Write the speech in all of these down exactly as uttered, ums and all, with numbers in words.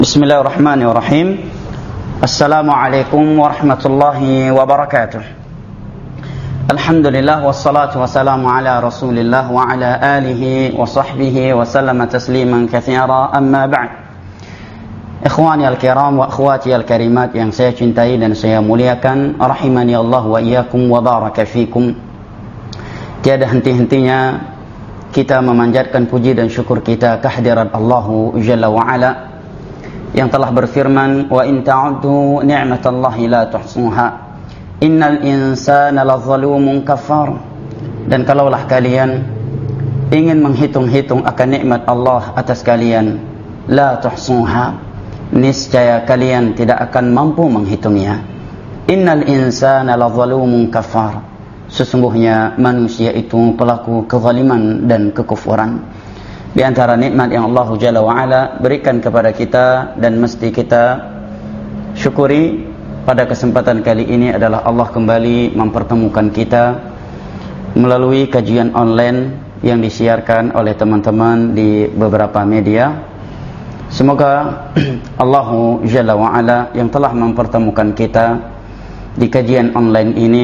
Bismillahirrahmanirrahim. Assalamualaikum warahmatullahi wabarakatuh. Alhamdulillah wassalatu wassalamu ala Rasulillah wa ala alihi wa sahbihi wa sallama tasliman katsira, amma ba'd. Ikhwani al-kiram wa akhwati al-karimat yang saya cintai dan saya muliakan, rahimani Allah wa iyyakum wa baraka fikum. Tiada henti-hentinya kita memanjatkan puji dan syukur kita kehadirat Allah Jalla wa Ala yang telah berfirman, wa in ta'uddu ni'matallahi la tuhsuha innal insana lazalumun kafar. Dan kalaulah kalian ingin menghitung-hitung akan nikmat Allah atas kalian, la tuhsuha, niscaya kalian tidak akan mampu menghitungnya. Innal insana lazalumun kafar, sesungguhnya manusia itu pelaku kezaliman dan kekufuran. Di antara nikmat yang Allah Jalla wa'ala berikan kepada kita dan mesti kita syukuri pada kesempatan kali ini adalah Allah kembali mempertemukan kita melalui kajian online yang disiarkan oleh teman-teman di beberapa media. Semoga Allah Jalla wa'ala yang telah mempertemukan kita di kajian online ini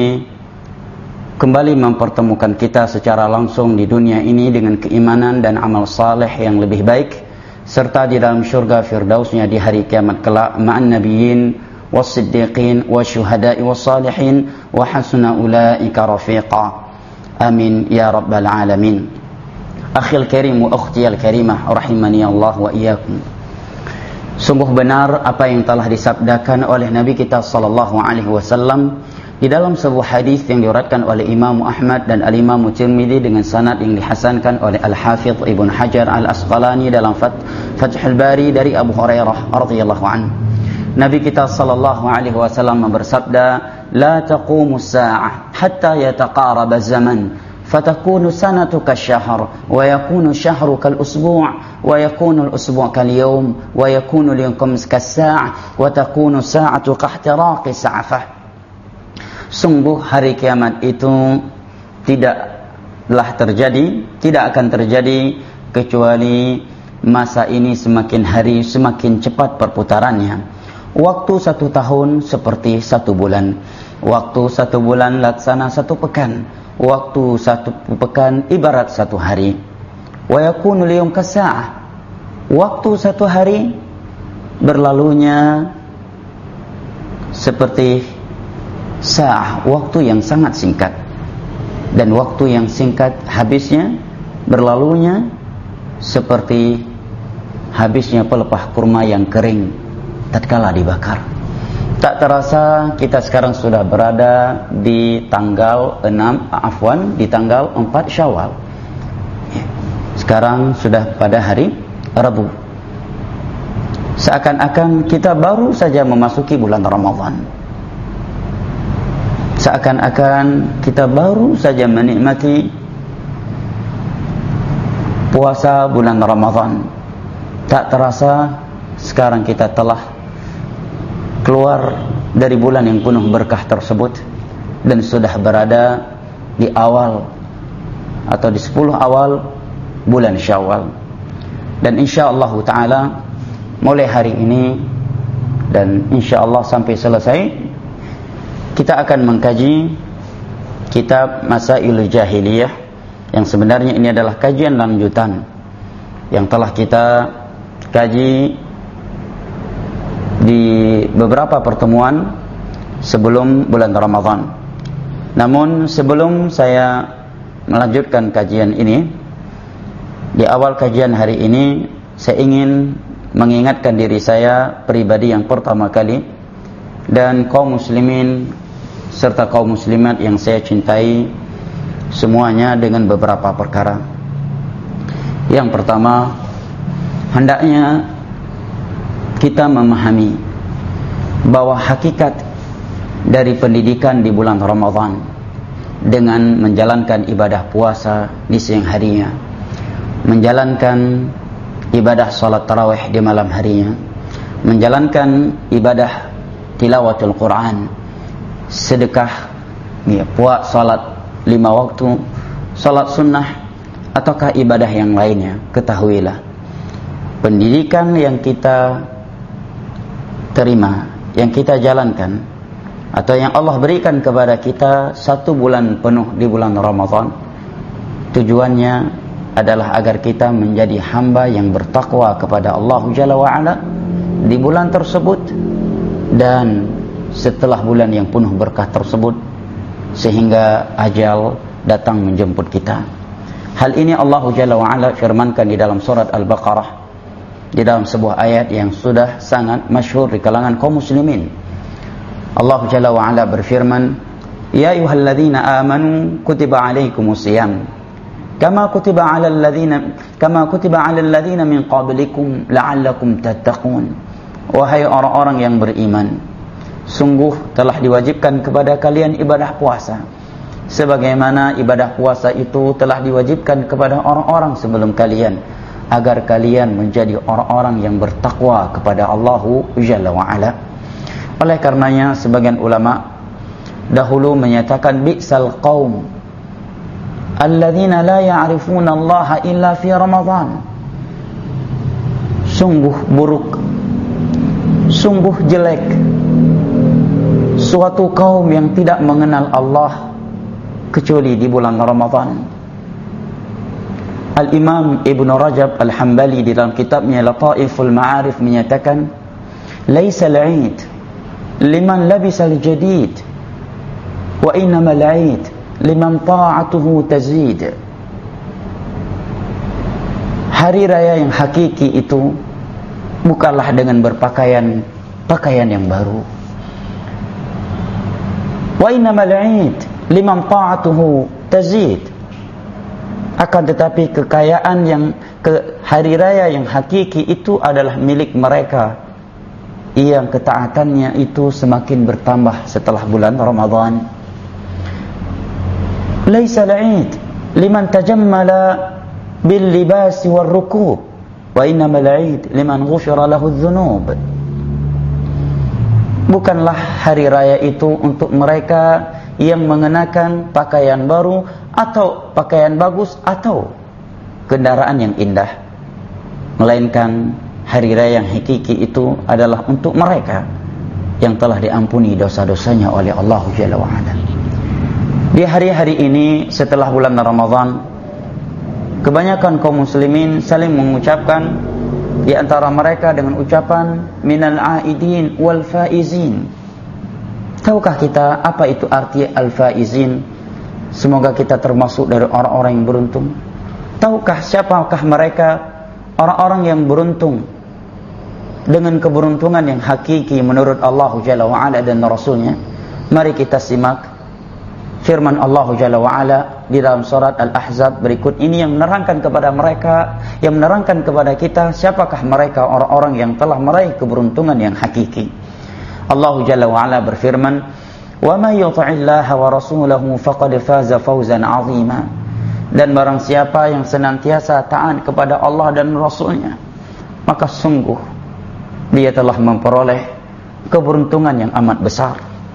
kembali mempertemukan kita secara langsung di dunia ini dengan keimanan dan amal saleh yang lebih baik, serta di dalam syurga firdausnya di hari kiamat kelak ma'an nabiyyin was-siddiqin wasyuhada'i was-salihin wa hasuna ulaika rafiqa. Amin ya rabbal alamin. Akhil karim wa ukhti al-karimah, rahimani Allah wa iyyakum. Sungguh benar apa yang telah disabdakan oleh Nabi kita sallallahu alaihi wasallam di dalam sebuah hadis yang diriwayatkan oleh Imam Ahmad dan Al-Imam Tirmidzi dengan sanad yang dihasankan oleh Al-Hafidz Ibnu Hajar Al-Asqalani dalam Fathul Bari dari Abu Hurairah radhiyallahu anhu. Nabi kita sallallahu alaihi wasallam bersabda, "La taqumu as-sa'ah hatta yataqaraba az-zaman, fatakunu sanatu kasyahr, wa yakunu syahru kal-usbu', wa yakunu al-usbu' kal-yawm, wa yakunu al-yawm kas-sa'ah, wa takunu sa'atu kahtiraqi sa'afah." Sungguh hari kiamat itu tidaklah terjadi, tidak akan terjadi kecuali masa ini semakin hari semakin cepat perputarannya. Waktu satu tahun seperti satu bulan, waktu satu bulan laksana satu pekan, waktu satu pekan ibarat satu hari. Wa yakunu liyum kasa'ah, waktu satu hari berlalunya seperti sa'ah, waktu yang sangat singkat, dan waktu yang singkat habisnya berlalunya seperti habisnya pelepah kurma yang kering tatkala dibakar. Tak terasa kita sekarang sudah berada di tanggal enam, afwan, di tanggal empat Syawal. Sekarang sudah pada hari Rabu. Seakan-akan kita baru saja memasuki bulan Ramadan. Seakan-akan kita baru saja menikmati puasa bulan Ramadan. Tak terasa sekarang kita telah keluar dari bulan yang penuh berkah tersebut dan sudah berada di awal atau di sepuluh awal bulan Syawal. Dan insyaallah ta'ala mulai hari ini dan insyaallah sampai selesai kita akan mengkaji kitab Masailul Jahiliyah, yang sebenarnya ini adalah kajian lanjutan yang telah kita kaji di beberapa pertemuan sebelum bulan Ramadan. Namun sebelum saya melanjutkan kajian ini, di awal kajian hari ini saya ingin mengingatkan diri saya pribadi yang pertama kali dan kaum muslimin serta kaum muslimat yang saya cintai semuanya dengan beberapa perkara. Yang pertama, hendaknya kita memahami bahwa hakikat dari pendidikan di bulan Ramadan dengan menjalankan ibadah puasa di siang harinya, menjalankan ibadah salat tarawih di malam harinya, menjalankan ibadah tilawatul Quran, sedekah, ya, puas, salat lima waktu, salat sunnah, ataukah ibadah yang lainnya, ketahuilah pendidikan yang kita terima, yang kita jalankan, atau yang Allah berikan kepada kita satu bulan penuh di bulan Ramadan, tujuannya adalah agar kita menjadi hamba yang bertakwa kepada Allah Jalla wa'ala di bulan tersebut, dan setelah bulan yang penuh berkah tersebut, sehingga ajal datang menjemput kita. Hal ini Allah Jalla wa'ala firmankan di dalam surat Al-Baqarah, di dalam sebuah ayat yang sudah sangat masyhur di kalangan kaum muslimin. Allah Jalla wa'ala berfirman, Ya ayyuhalladzina amanu kutiba alaikumus siyam kama kutiba 'alal ladzina kama kutiba 'alal ladzina min qablikum la'allakum tattaqun. Wahai orang-orang yang beriman, sungguh telah diwajibkan kepada kalian ibadah puasa, sebagaimana ibadah puasa itu telah diwajibkan kepada orang-orang sebelum kalian, agar kalian menjadi orang-orang yang bertakwa kepada Allah Jalla wa'ala. Oleh karenanya sebagian ulama dahulu menyatakan bi'sal qaum alladzina la ya'rifuna Allah illa fi Ramadan. Sungguh buruk, sungguh jelek suatu kaum yang tidak mengenal Allah kecuali di bulan Ramadan. Al-Imam Ibn Rajab Al-Hambali di dalam kitabnya Lataiful Ma'arif menyatakan, Laisa al-'id liman labisa al-jadid, wa innama al-'id liman ta'atuhu tazid. Hari raya yang hakiki itu bukanlah dengan berpakaian pakaian yang baru. Wa innama al-'id liman ta'atuhu tazid. Akan tetapi kekayaan yang ke hari raya yang hakiki itu adalah milik mereka yang ketaatannya itu semakin bertambah setelah bulan Ramadan. Laisa al-'id liman tajammala bil libas wal rukub, wa innama al-'id liman ghufira lahu adh-dhunub. Bukanlah hari raya itu untuk mereka yang mengenakan pakaian baru atau pakaian bagus atau kendaraan yang indah, melainkan hari raya yang hakiki itu adalah untuk mereka yang telah diampuni dosa-dosanya oleh Allah Jalla wa'ala. Di hari-hari ini setelah bulan Ramadan, kebanyakan kaum muslimin saling mengucapkan di antara mereka dengan ucapan minal aidin wal faizin. Tahukah kita apa itu arti al-faizin? Semoga kita termasuk dari orang-orang yang beruntung. Tahukah siapakah mereka orang-orang yang beruntung dengan keberuntungan yang hakiki menurut Allah Jalla wa'ala dan Rasulnya? Mari kita simak firman Allah Jalla wa'ala di dalam surat Al-Ahzab berikut ini yang menerangkan kepada mereka, yang menerangkan kepada kita siapakah mereka orang-orang yang telah meraih keberuntungan yang hakiki. Allah Jalla wa'ala berfirman, wa may yuti'illaha wa rasulahu faqad faza fawzan 'azima. Dan barang siapa yang senantiasa taat kepada Allah dan Rasulnya, maka sungguh dia telah memperoleh keberuntungan yang amat besar.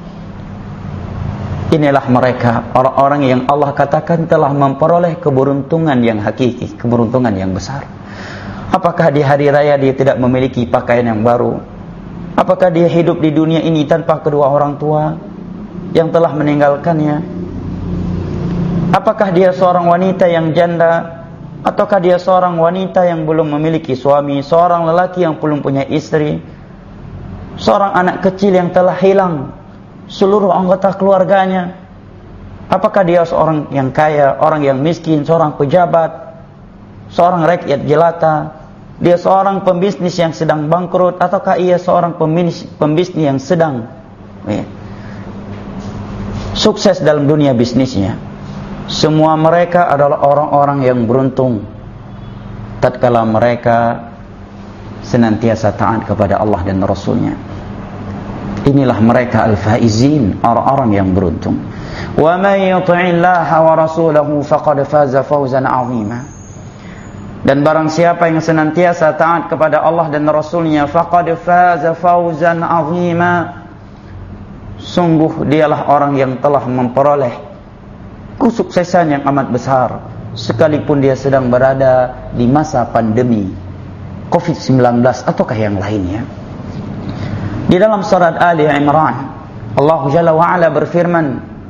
Inilah mereka orang-orang yang Allah katakan telah memperoleh keberuntungan yang hakiki, keberuntungan yang besar. Apakah di hari raya dia tidak memiliki pakaian yang baru? Apakah dia hidup di dunia ini tanpa kedua orang tua yang telah meninggalkannya? Apakah dia seorang wanita yang janda? Ataukah dia seorang wanita yang belum memiliki suami? Seorang lelaki yang belum punya istri? Seorang anak kecil yang telah hilang seluruh anggota keluarganya? Apakah dia seorang yang kaya, orang yang miskin, seorang pejabat, seorang rakyat jelata? Dia seorang pembisnis yang sedang bangkrut, ataukah ia seorang pembisnis, pembisnis yang sedang ya, sukses dalam dunia bisnisnya? Semua mereka adalah orang-orang yang beruntung tatkala mereka senantiasa taat kepada Allah dan Rasulnya. Inilah mereka al-faizin, orang-orang yang beruntung. Wa may yuti'illaha wa rasulahu faqad faza fawzan 'azima. Dan barang siapa yang senantiasa taat kepada Allah dan Rasulnya, faqad faza fawzan 'azima, sungguh dialah orang yang telah memperoleh kesuksesan yang amat besar, sekalipun dia sedang berada di masa pandemi covid sembilan belas ataukah yang lainnya. Di Di dalam surat Ali Imran, Allah Jalla wa Ala berfirman,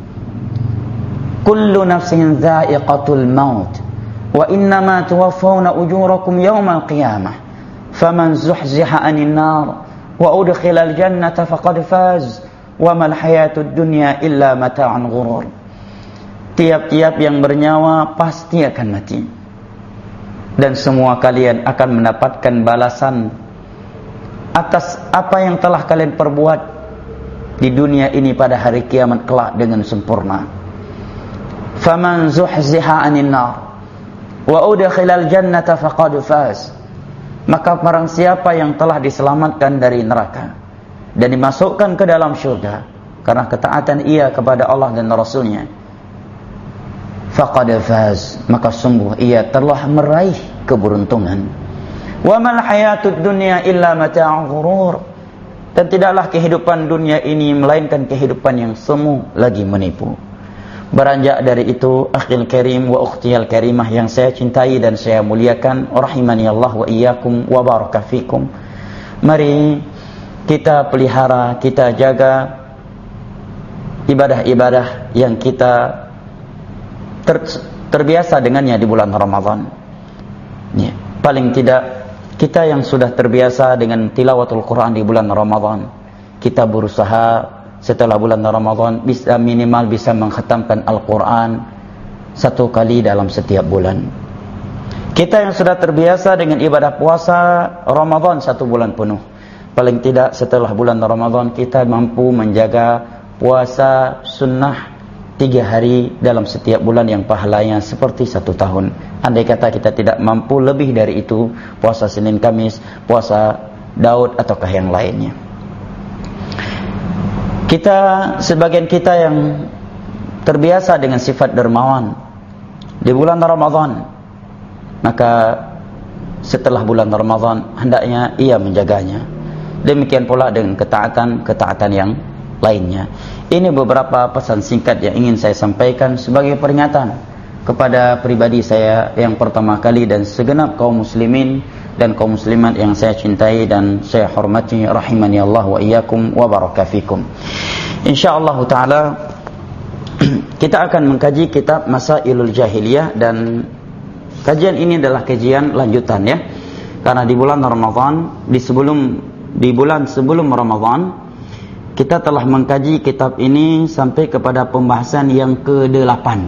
"Kullu nafsin dha'iqatul maut, wa innama tuwaffawna ujurakum yawmal qiyamah, faman zuhziha 'anil nar wa udkhilal jannata faqad faz, wa mal hayatud dunya illa mata'un ghurur." Tiap-tiap yang bernyawa pasti akan mati, dan semua kalian akan mendapatkan balasan atas apa yang telah kalian perbuat di dunia ini pada hari kiamat kelak dengan sempurna. Faman zuhziha 'anil nar wa udkhilal jannata faqad faz. Maka barang siapa yang telah diselamatkan dari neraka dan dimasukkan ke dalam syurga karena ketaatan ia kepada Allah dan Rasul-Nya, faqad faz, maka sungguh ia telah meraih keberuntungan. Wa mal hayatud dunya illa mata'un ghurur, dan tidaklah kehidupan dunia ini melainkan kehidupan yang semu lagi menipu. Beranjak dari itu, akhil karim wa ukhtiyal karimah yang saya cintai dan saya muliakan, rahimani Allah wa iyyakum wa baraka fikum. Mari kita pelihara, kita jaga ibadah-ibadah yang kita ter, terbiasa dengannya di bulan Ramadan. Ya, paling tidak kita yang sudah terbiasa dengan tilawatul Quran di bulan Ramadan, kita berusaha setelah bulan Ramadan bisa minimal bisa mengkhatamkan Al-Quran satu kali dalam setiap bulan. Kita yang sudah terbiasa dengan ibadah puasa Ramadan satu bulan penuh, paling tidak setelah bulan Ramadan kita mampu menjaga puasa sunnah tiga hari dalam setiap bulan yang pahalanya seperti satu tahun. Andai kata kita tidak mampu lebih dari itu, puasa Senin Kamis, puasa Daud ataukah yang lainnya. Kita, sebagian kita yang terbiasa dengan sifat dermawan di bulan Ramadan, maka setelah bulan Ramadan hendaknya ia menjaganya. Demikian pula dengan ketaatan-ketaatan yang lainnya. Ini beberapa pesan singkat yang ingin saya sampaikan sebagai peringatan kepada pribadi saya yang pertama kali dan segenap kaum muslimin dan kaum muslimat yang saya cintai dan saya hormati, rahimani Allah wa iyyakum wa baraka fikum. Insyaallah taala kita akan mengkaji kitab Masailul Jahiliyah, dan kajian ini adalah kajian lanjutan ya. Karena di bulan Ramadan, di sebelum di bulan sebelum Ramadan kita telah mengkaji kitab ini sampai kepada pembahasan yang kedelapan.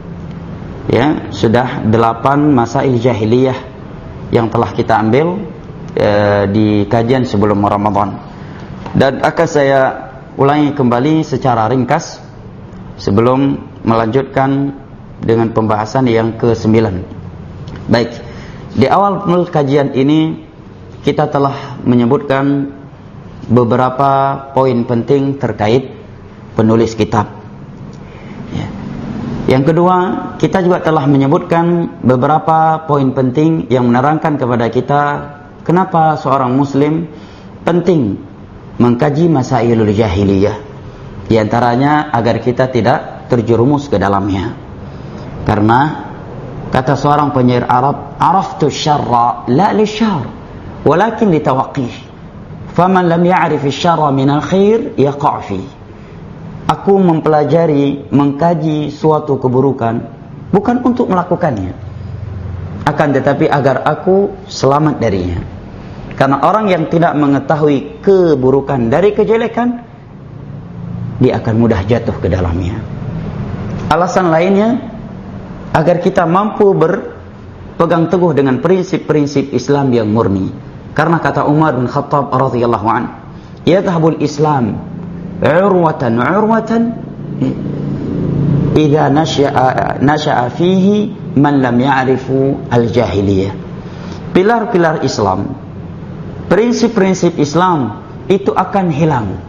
Ya, sudah delapan masail jahiliyah yang telah kita ambil e, di kajian sebelum Ramadan. Dan akan saya ulangi kembali secara ringkas sebelum melanjutkan dengan pembahasan yang kesembilan. Baik, di awal kajian ini kita telah menyebutkan beberapa poin penting terkait penulis kitab. Ya. Yang kedua, kita juga telah menyebutkan beberapa poin penting yang menerangkan kepada kita kenapa seorang muslim penting mengkaji masailul jahiliyah. Di antaranya agar kita tidak terjerumus ke dalamnya. Karena kata seorang penyair Arab, "Araftu syarra la li syarr, walakin li tawaqqih. Faman lam ya'rif asy-syarra min al-khair yaqa' fi." Aku mempelajari, mengkaji suatu keburukan bukan untuk melakukannya, akan tetapi agar aku selamat darinya. Karena orang yang tidak mengetahui keburukan dari kejelekan, dia akan mudah jatuh ke dalamnya. Alasan lainnya, agar kita mampu berpegang teguh dengan prinsip-prinsip Islam yang murni. Karena kata Umar bin Khattab radhiyallahu anhu, "Yadhhabul Islam urwatan urwatan idza nasha'a nasha'a fihi man lam ya'rifu al-jahiliyah." Pilar-pilar Islam, prinsip-prinsip Islam itu akan hilang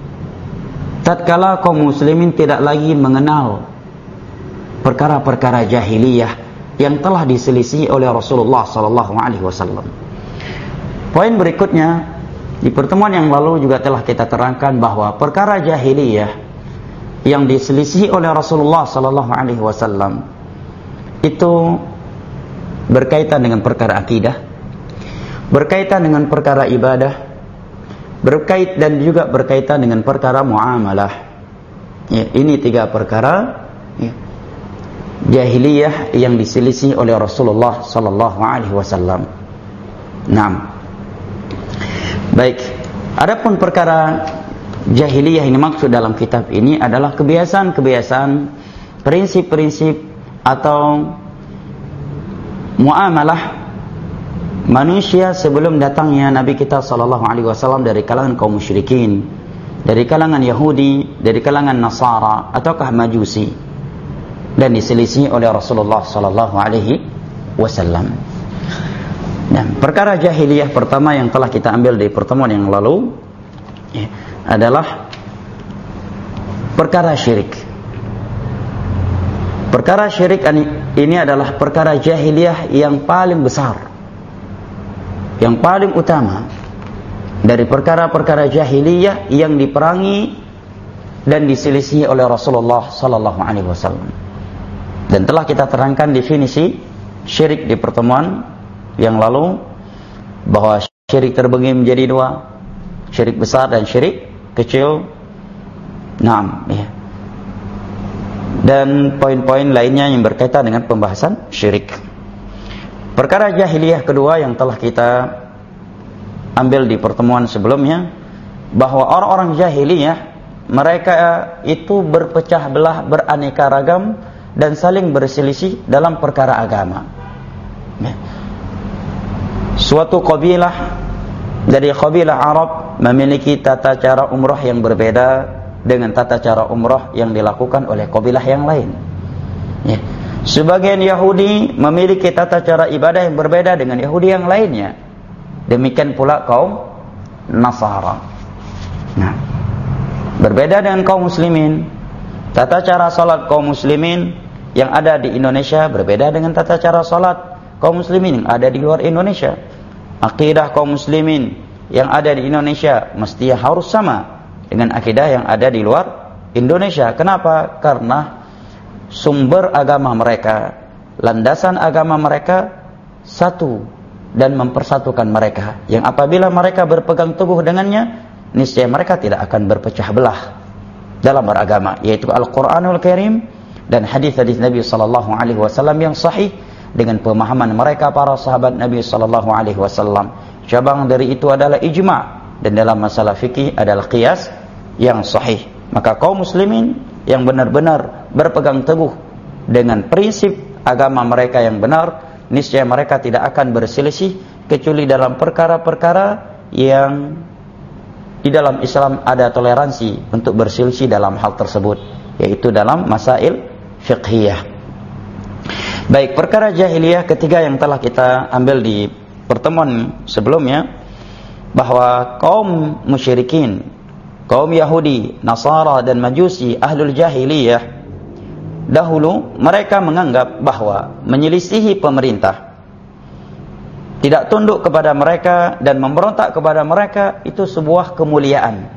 tatkala kaum muslimin tidak lagi mengenal perkara-perkara jahiliyah yang telah diselisih oleh Rasulullah sallallahu alaihi wasallam. Poin berikutnya, di pertemuan yang lalu juga telah kita terangkan bahwa perkara jahiliyah yang diselisih oleh Rasulullah sallallahu alaihi wasallam itu berkaitan dengan perkara akidah, berkaitan dengan perkara ibadah, berkait dan juga berkaitan dengan perkara muamalah. Ya, ini tiga perkara ya, jahiliyah yang diselisih oleh Rasulullah sallallahu alaihi wasallam. Naam. Baik, adapun perkara jahiliyah ini maksud dalam kitab ini adalah kebiasaan-kebiasaan, prinsip-prinsip atau muamalah manusia sebelum datangnya Nabi kita sallallahu alaihi wasallam dari kalangan kaum musyrikin, dari kalangan Yahudi, dari kalangan Nasara ataukah Majusi, dan diselisih oleh Rasulullah sallallahu alaihi wasallam. Nah, perkara jahiliyah pertama yang telah kita ambil di pertemuan yang lalu ya, adalah perkara syirik. Perkara syirik ini adalah perkara jahiliyah yang paling besar, yang paling utama dari perkara-perkara jahiliyah yang diperangi dan diselisih oleh Rasulullah sallallahu alaihi wasallam. Dan telah kita terangkan definisi syirik di pertemuan yang lalu, bahwa syirik terbagi menjadi dua, syirik besar dan syirik kecil. Naam, ya. Dan poin-poin lainnya yang berkaitan dengan pembahasan syirik. Perkara jahiliyah kedua yang telah kita ambil di pertemuan sebelumnya, bahwa orang-orang jahiliyah mereka itu berpecah belah, beraneka ragam dan saling berselisih dalam perkara agama. Ya. Suatu kabilah dari kabilah Arab memiliki tata cara umrah yang berbeda dengan tata cara umrah yang dilakukan oleh kabilah yang lain. Ya. Sebagian Yahudi memiliki tata cara ibadah yang berbeda dengan Yahudi yang lainnya. Demikian pula kaum Nasara. Nah, berbeda dengan kaum muslimin. Tata cara salat kaum muslimin yang ada di Indonesia berbeda dengan tata cara salat kaum muslimin yang ada di luar Indonesia. Akidah kaum muslimin yang ada di Indonesia mesti harus sama dengan akidah yang ada di luar Indonesia. Kenapa? Karena sumber agama mereka, landasan agama mereka satu dan mempersatukan mereka. Yang apabila mereka berpegang teguh dengannya, niscaya mereka tidak akan berpecah belah dalam beragama, yaitu Al-Quranul Karim dan hadis-hadis Nabi sallallahu alaihi wasallam yang sahih dengan pemahaman mereka para sahabat Nabi sallallahu alaihi wasallam. Cabang dari itu adalah ijma', dan dalam masalah fikih adalah qiyas yang sahih. Maka kaum muslimin yang benar-benar berpegang teguh dengan prinsip agama mereka yang benar, niscaya mereka tidak akan berselisih kecuali dalam perkara-perkara yang di dalam Islam ada toleransi untuk berselisih dalam hal tersebut, yaitu dalam masail fiqhiyah. Baik, perkara jahiliyah ketiga yang telah kita ambil di pertemuan sebelumnya, bahwa kaum musyrikin, kaum Yahudi, Nasara dan Majusi, ahlul jahiliyah, dahulu mereka menganggap bahwa menyelisihi pemerintah, tidak tunduk kepada mereka dan memberontak kepada mereka itu sebuah kemuliaan.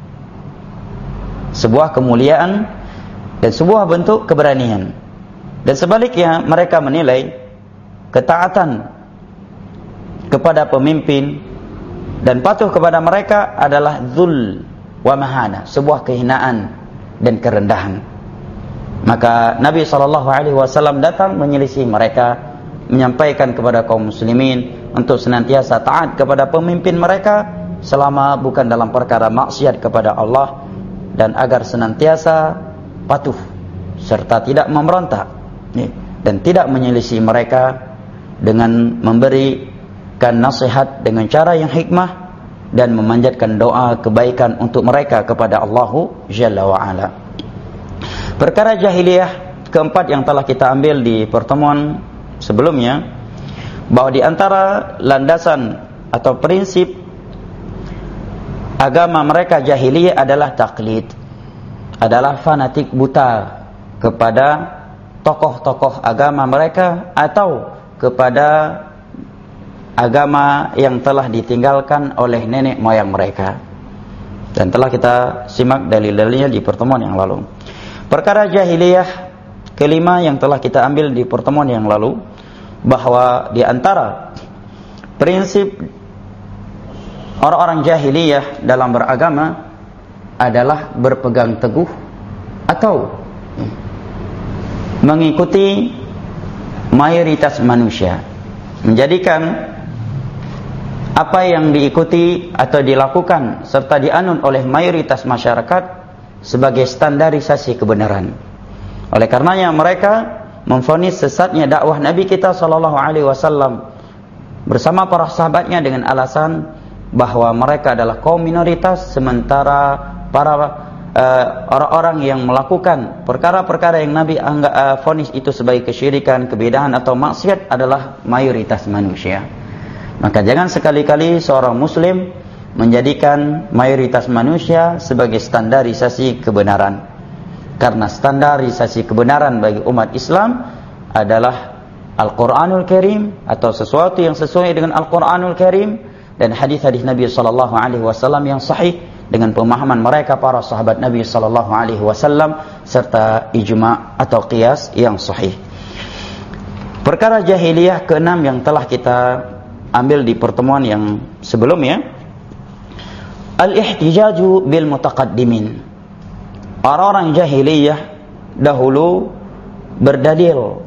Sebuah kemuliaan dan sebuah bentuk keberanian. Dan sebaliknya mereka menilai ketaatan kepada pemimpin dan patuh kepada mereka adalah dzul wa mahana, sebuah kehinaan dan kerendahan. Maka Nabi sallallahu alaihi wasallam datang menyelisih mereka, menyampaikan kepada kaum muslimin untuk senantiasa taat kepada pemimpin mereka selama bukan dalam perkara maksiat kepada Allah, dan agar senantiasa patuh serta tidak memberontak dan tidak menyelisih mereka, dengan memberikan nasihat dengan cara yang hikmah dan memanjatkan doa kebaikan untuk mereka kepada Allahu Jalla wa Ala. Perkara jahiliyah keempat yang telah kita ambil di pertemuan sebelumnya, bahwa di antara landasan atau prinsip agama mereka jahiliyah adalah taklid, adalah fanatik buta kepada tokoh-tokoh agama mereka atau kepada agama yang telah ditinggalkan oleh nenek moyang mereka. Dan telah kita simak dalil-dalilnya di pertemuan yang lalu. Perkara jahiliyah kelima yang telah kita ambil di pertemuan yang lalu, bahwa di antara prinsip orang-orang jahiliyah dalam beragama adalah berpegang teguh atau mengikuti mayoritas manusia, menjadikan apa yang diikuti atau dilakukan serta dianut oleh mayoritas masyarakat sebagai standarisasi kebenaran. Oleh karenanya mereka memvonis sesatnya dakwah Nabi kita sallallahu alaihi wasallam bersama para sahabatnya dengan alasan bahwa mereka adalah kaum minoritas, sementara para uh, orang-orang yang melakukan perkara-perkara yang Nabi anggap uh, vonis itu sebagai kesyirikan, kebid'ahan atau maksiat adalah mayoritas manusia. Maka jangan sekali-kali seorang muslim menjadikan mayoritas manusia sebagai standarisasi kebenaran. Karena standarisasi kebenaran bagi umat Islam adalah Al-Quranul Karim atau sesuatu yang sesuai dengan Al-Quranul Karim dan hadis-hadis Nabi sallallahu alaihi wasallam yang sahih dengan pemahaman mereka para sahabat Nabi sallallahu alaihi wasallam serta ijma' atau qiyas yang sahih. Perkara jahiliyah keenam yang telah kita ambil di pertemuan yang sebelumnya, al-ihtijaju bil mutaqaddimin. Orang-orang jahiliyah dahulu berdalil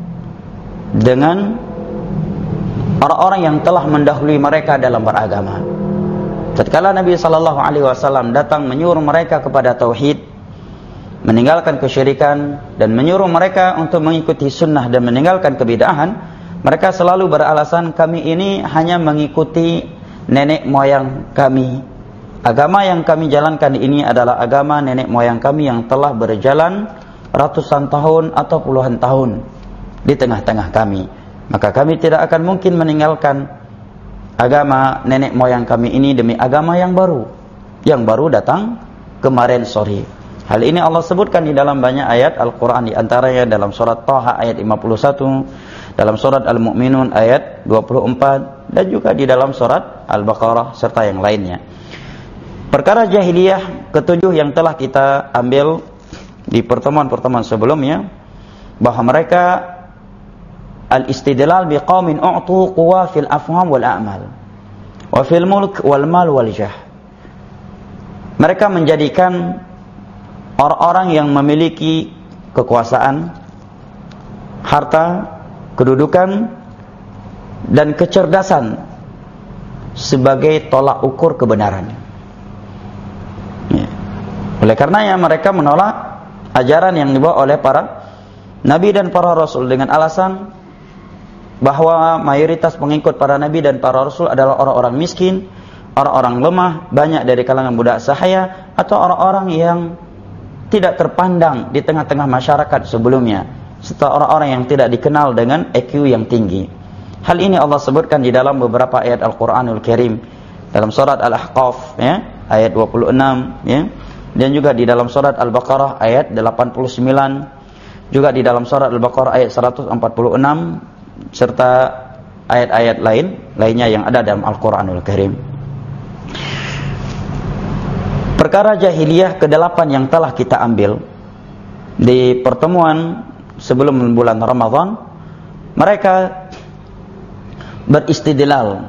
dengan orang-orang yang telah mendahului mereka dalam beragama. Tatkala Nabi sallallahu alaihi wasallam datang menyuruh mereka kepada tauhid, meninggalkan kesyirikan dan menyuruh mereka untuk mengikuti sunnah dan meninggalkan kebid'ahan, mereka selalu beralasan kami ini hanya mengikuti nenek moyang kami. Agama yang kami jalankan ini adalah agama nenek moyang kami yang telah berjalan ratusan tahun atau puluhan tahun di tengah-tengah kami. Maka kami tidak akan mungkin meninggalkan agama nenek moyang kami ini demi agama yang baru. Yang baru datang kemarin sore. Hal ini Allah sebutkan di dalam banyak ayat Al-Quran, di antaranya dalam surat Taha ayat lima puluh satu, dalam surat Al-Mu'minun ayat dua puluh empat, dan juga di dalam surat Al-Baqarah serta yang lainnya. Perkara jahiliyah ketujuh yang telah kita ambil di pertemuan-pertemuan sebelumnya, bahwa mereka al-istidlal biqaumin u'tu quwa fil afham wal a'mal wa fil mulk wal mal wal jah. Mereka menjadikan orang-orang yang memiliki kekuasaan, harta, kedudukan dan kecerdasan sebagai tolak ukur kebenaran. Ya. Oleh karenanya mereka menolak ajaran yang dibawa oleh para nabi dan para rasul dengan alasan bahwa mayoritas pengikut para nabi dan para rasul adalah orang-orang miskin, orang-orang lemah, banyak dari kalangan budak sahaya atau orang-orang yang tidak terpandang di tengah-tengah masyarakat sebelumnya, serta orang-orang yang tidak dikenal dengan I Q yang tinggi. Hal ini Allah sebutkan di dalam beberapa ayat Al-Quranul Karim, dalam surat Al-Ahqaf ya, ayat dua puluh enam ya, dan juga di dalam surat Al-Baqarah ayat delapan puluh sembilan, juga di dalam surat Al-Baqarah ayat seratus empat puluh enam, serta ayat-ayat lain lainnya yang ada dalam Al-Quranul Karim. Perkara jahiliyah kedelapan yang telah kita ambil di pertemuan sebelum bulan Ramadan, mereka beristidlal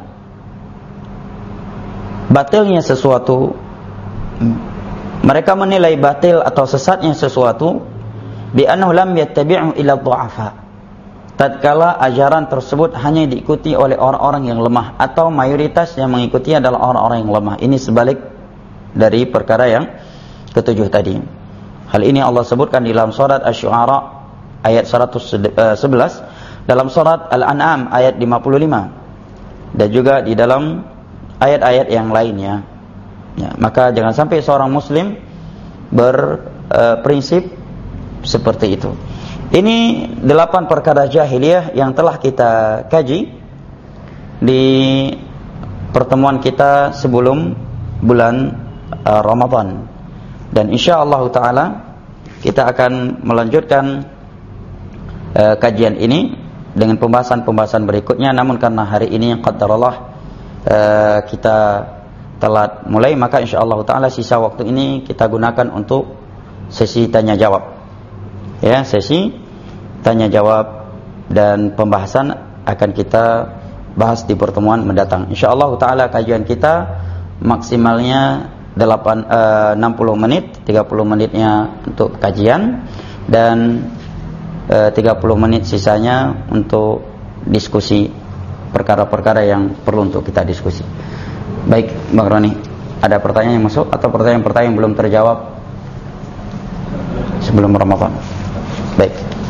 batilnya sesuatu, mereka menilai batil atau sesatnya sesuatu bi annahu lam yattabi'u ila dhu'afa, tatkala ajaran tersebut hanya diikuti oleh orang-orang yang lemah atau mayoritas yang mengikuti adalah orang-orang yang lemah. Ini sebalik dari perkara yang ketujuh tadi. Hal ini Allah sebutkan di dalam surat Asy-Syu'ara ayat seratus sebelas, dalam surat Al-An'am ayat lima puluh lima, dan juga di dalam ayat-ayat yang lainnya. Ya, maka jangan sampai seorang muslim berprinsip uh, seperti itu. Ini delapan perkara jahiliyah yang telah kita kaji di pertemuan kita sebelum bulan uh, Ramadan. Dan insyaallah taala kita akan melanjutkan uh, kajian ini dengan pembahasan-pembahasan berikutnya. Namun karena hari ini yang qadarullah uh, kita telat mulai, maka insyaallah taala sisa waktu ini kita gunakan untuk sesi tanya jawab. Ya, sesi tanya jawab dan pembahasan akan kita bahas di pertemuan mendatang. Insyaallah taala kajian kita maksimalnya delapan, eh, enam puluh menit, tiga puluh menitnya untuk kajian dan eh, tiga puluh menit sisanya untuk diskusi perkara-perkara yang perlu untuk kita diskusi. Baik, Bang Roni, ada pertanyaan yang masuk atau pertanyaan-pertanyaan yang belum terjawab sebelum Ramadan? Baik.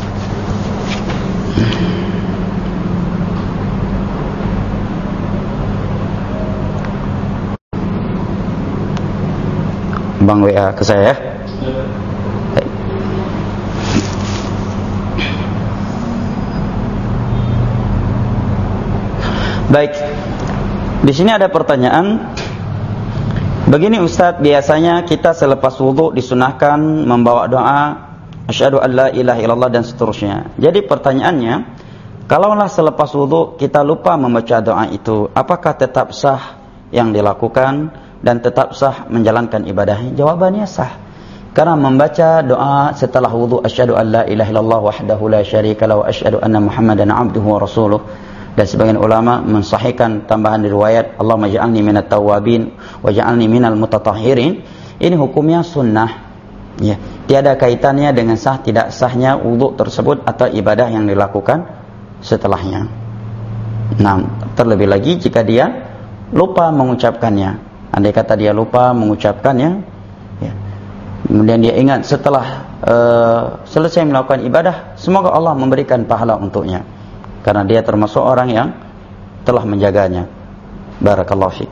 Bang W A ke saya ya. Baik. Baik. Di sini ada pertanyaan. Begini Ustadz, biasanya kita selepas wudu disunahkan membawa doa asyhadu an la ilaha illallah dan seterusnya. Jadi pertanyaannya, kalaulah selepas wudu kita lupa membaca doa itu, apakah tetap sah yang dilakukan dan tetap sah menjalankan ibadahnya? Jawabannya sah. Karena membaca doa setelah wudu asyhadu an la ilaha illallah wahdahu la syarika lahu wa asyhadu anna Muhammadan abduhu wa rasuluh, dan sebagian ulama mensahihkan tambahan riwayat Allahumma ja'alni minat tawabin wa ja'alni minal mutatahhirin, ini hukumnya sunnah ya, tiada kaitannya dengan sah tidak sahnya wudu tersebut atau ibadah yang dilakukan setelahnya. Nah, terlebih lagi jika dia lupa mengucapkannya, andai kata dia lupa mengucapkannya ya, kemudian dia ingat setelah uh, selesai melakukan ibadah, semoga Allah memberikan pahala untuknya, karena dia termasuk orang yang telah menjaganya. Barakallahu fiik.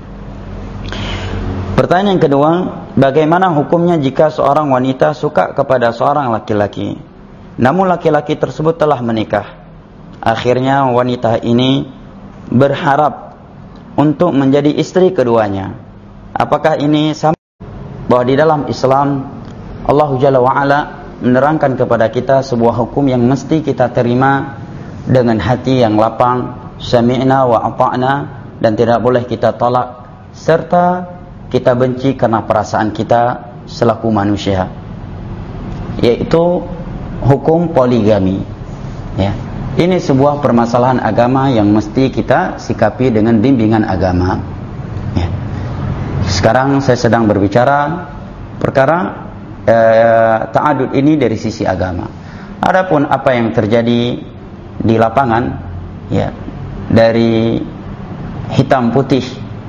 Pertanyaan yang kedua, bagaimana hukumnya jika seorang wanita suka kepada seorang laki-laki, namun laki-laki tersebut telah menikah? Akhirnya wanita ini berharap untuk menjadi istri keduanya. Apakah ini sama? Bahwa di dalam Islam Allah Jalla wa'ala menerangkan kepada kita sebuah hukum yang mesti kita terima dengan hati yang lapang, sami'na wa ata'na, dan tidak boleh kita tolak serta kita benci karena perasaan kita selaku manusia, yaitu hukum poligami ya. Ini sebuah permasalahan agama yang mesti kita sikapi dengan bimbingan agama ya. Sekarang saya sedang berbicara perkara eh, ta'adud ini dari sisi agama. Adapun apa yang terjadi di lapangan ya, dari hitam putih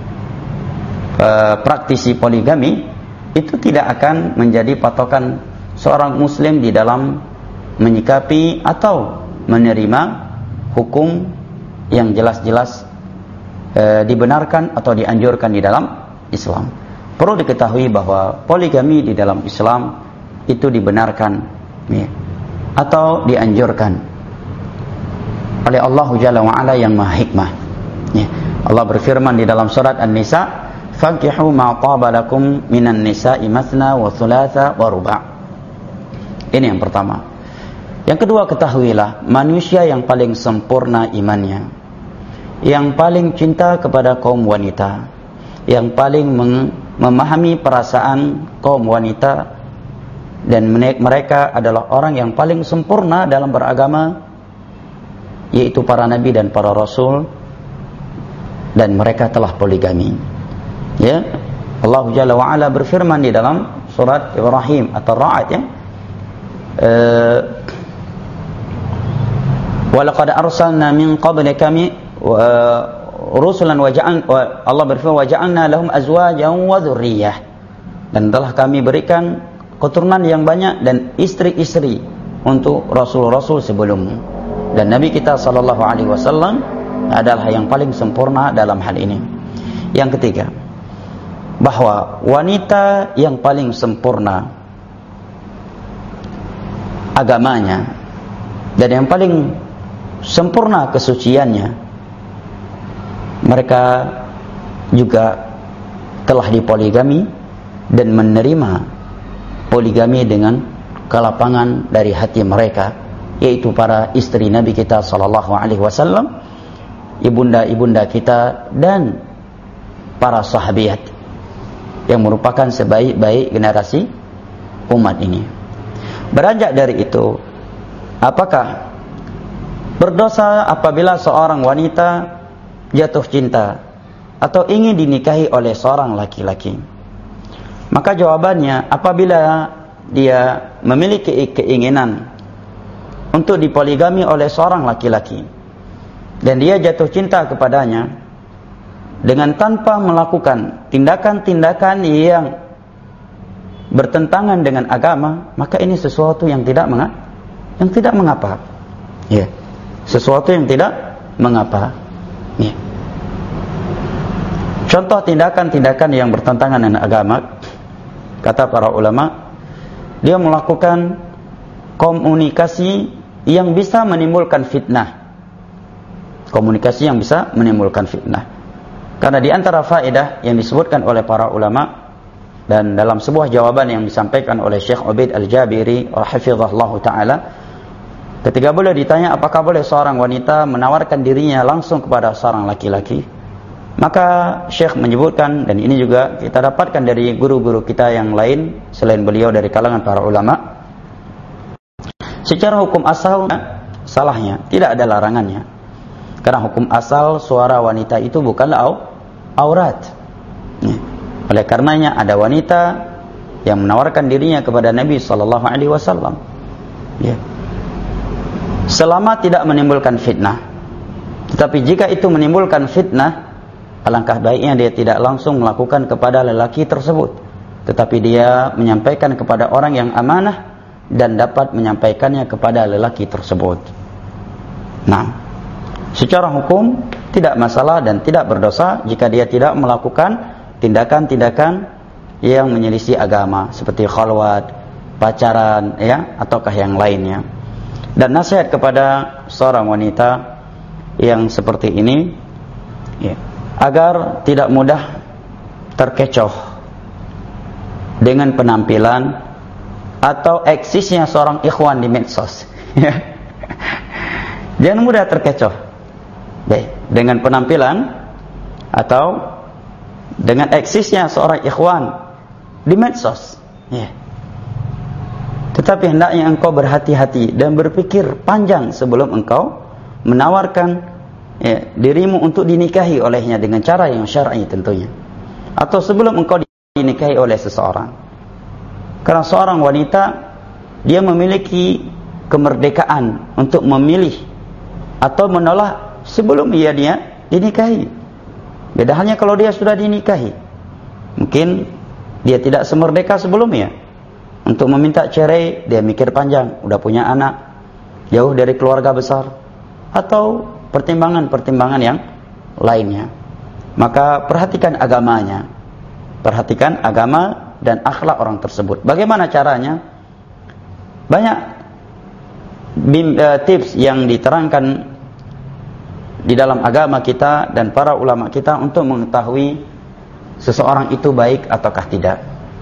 e, praktisi poligami, itu tidak akan menjadi patokan seorang muslim di dalam menyikapi atau menerima hukum yang jelas-jelas e, dibenarkan atau dianjurkan di dalam Islam. Perlu diketahui bahwa poligami di dalam Islam itu dibenarkan ya, atau dianjurkan oleh Allah Jalla wa'ala yang maha hikmah ya. Allah berfirman di dalam surat An-Nisa, fankihu ma taba lakum minan nisa'i mathna wa thulatha wa ruba'. Ini yang pertama. Yang kedua, ketahuilah manusia yang paling sempurna imannya, yang paling cinta kepada kaum wanita, yang paling memahami perasaan kaum wanita, dan mereka adalah orang yang paling sempurna dalam beragama, yaitu para nabi dan para rasul, dan mereka telah poligami ya. Allah Jalla wa'ala berfirman di dalam surat Ibrahim atau Ra'ad ya, uh, walaqad arsalna min qablika rusulan wa ja'alna, Allah berfirman wa ja'alna lahum azwajan wa dzurriyyah, dan telah kami berikan keturunan yang banyak dan istri-istri untuk rasul-rasul sebelummu. Dan Nabi kita sallallahu alaihi wasallam adalah yang paling sempurna dalam hal ini. Yang ketiga, bahwa wanita yang paling sempurna agamanya dan yang paling sempurna kesuciannya, mereka juga telah dipoligami dan menerima poligami dengan kelapangan dari hati mereka, yaitu para istri Nabi kita sallallahu alaihi wasallam, ibunda-ibunda kita, dan para sahabiat yang merupakan sebaik-baik generasi umat ini. Beranjak dari itu, apakah berdosa apabila seorang wanita jatuh cinta atau ingin dinikahi oleh seorang laki-laki? Maka jawabannya, apabila dia memiliki keinginan untuk dipoligami oleh seorang laki-laki dan dia jatuh cinta kepadanya dengan tanpa melakukan tindakan-tindakan yang bertentangan dengan agama, maka ini sesuatu yang tidak mengapa, yang tidak mengapa. Ya. Sesuatu yang tidak mengapa. Ya. Contoh tindakan-tindakan yang bertentangan dengan agama, kata para ulama, dia melakukan komunikasi yang bisa menimbulkan fitnah. Komunikasi yang bisa menimbulkan fitnah. Karena di antara faedah yang disebutkan oleh para ulama dan dalam sebuah jawaban yang disampaikan oleh Syekh Ubaid Al-Jabiri hafizahullah ta'ala, ketika beliau ditanya apakah boleh seorang wanita menawarkan dirinya langsung kepada seorang laki-laki, maka Syekh menyebutkan, dan ini juga kita dapatkan dari guru-guru kita yang lain selain beliau dari kalangan para ulama, secara hukum asal salahnya, tidak ada larangannya. Karena hukum asal suara wanita itu bukanlah aurat. Oleh karenanya ada wanita yang menawarkan dirinya kepada Nabi sallallahu alaihi wasallam. Ya. Selama tidak menimbulkan fitnah. Tetapi jika itu menimbulkan fitnah, alangkah baiknya dia tidak langsung melakukan kepada lelaki tersebut, tetapi dia menyampaikan kepada orang yang amanah dan dapat menyampaikannya kepada lelaki tersebut. Nah, secara hukum tidak masalah dan tidak berdosa jika dia tidak melakukan tindakan-tindakan yang menyelisih agama seperti khalwat, pacaran, ya, ataukah yang lainnya. Dan nasihat kepada seorang wanita yang seperti ini, ya, agar tidak mudah terkecoh dengan penampilan atau eksisnya seorang ikhwan di medsos. Jangan mudah terkecoh baik dengan penampilan atau dengan eksisnya seorang ikhwan di medsos. Ya. Tetapi hendaknya engkau berhati-hati dan berpikir panjang sebelum engkau menawarkan, ya, dirimu untuk dinikahi olehnya dengan cara yang syar'i tentunya, atau sebelum engkau dinikahi oleh seseorang. Karena seorang wanita dia memiliki kemerdekaan untuk memilih atau menolak sebelum ia dia dinikahi. Beda halnya kalau dia sudah dinikahi, mungkin dia tidak semerdeka sebelumnya. Untuk meminta cerai dia mikir panjang, udah punya anak, jauh dari keluarga besar, atau pertimbangan-pertimbangan yang lainnya. Maka perhatikan agamanya, perhatikan agama dan akhlak orang tersebut. Bagaimana caranya? Banyak bim, uh, tips yang diterangkan di dalam agama kita dan para ulama kita untuk mengetahui seseorang itu baik ataukah tidak.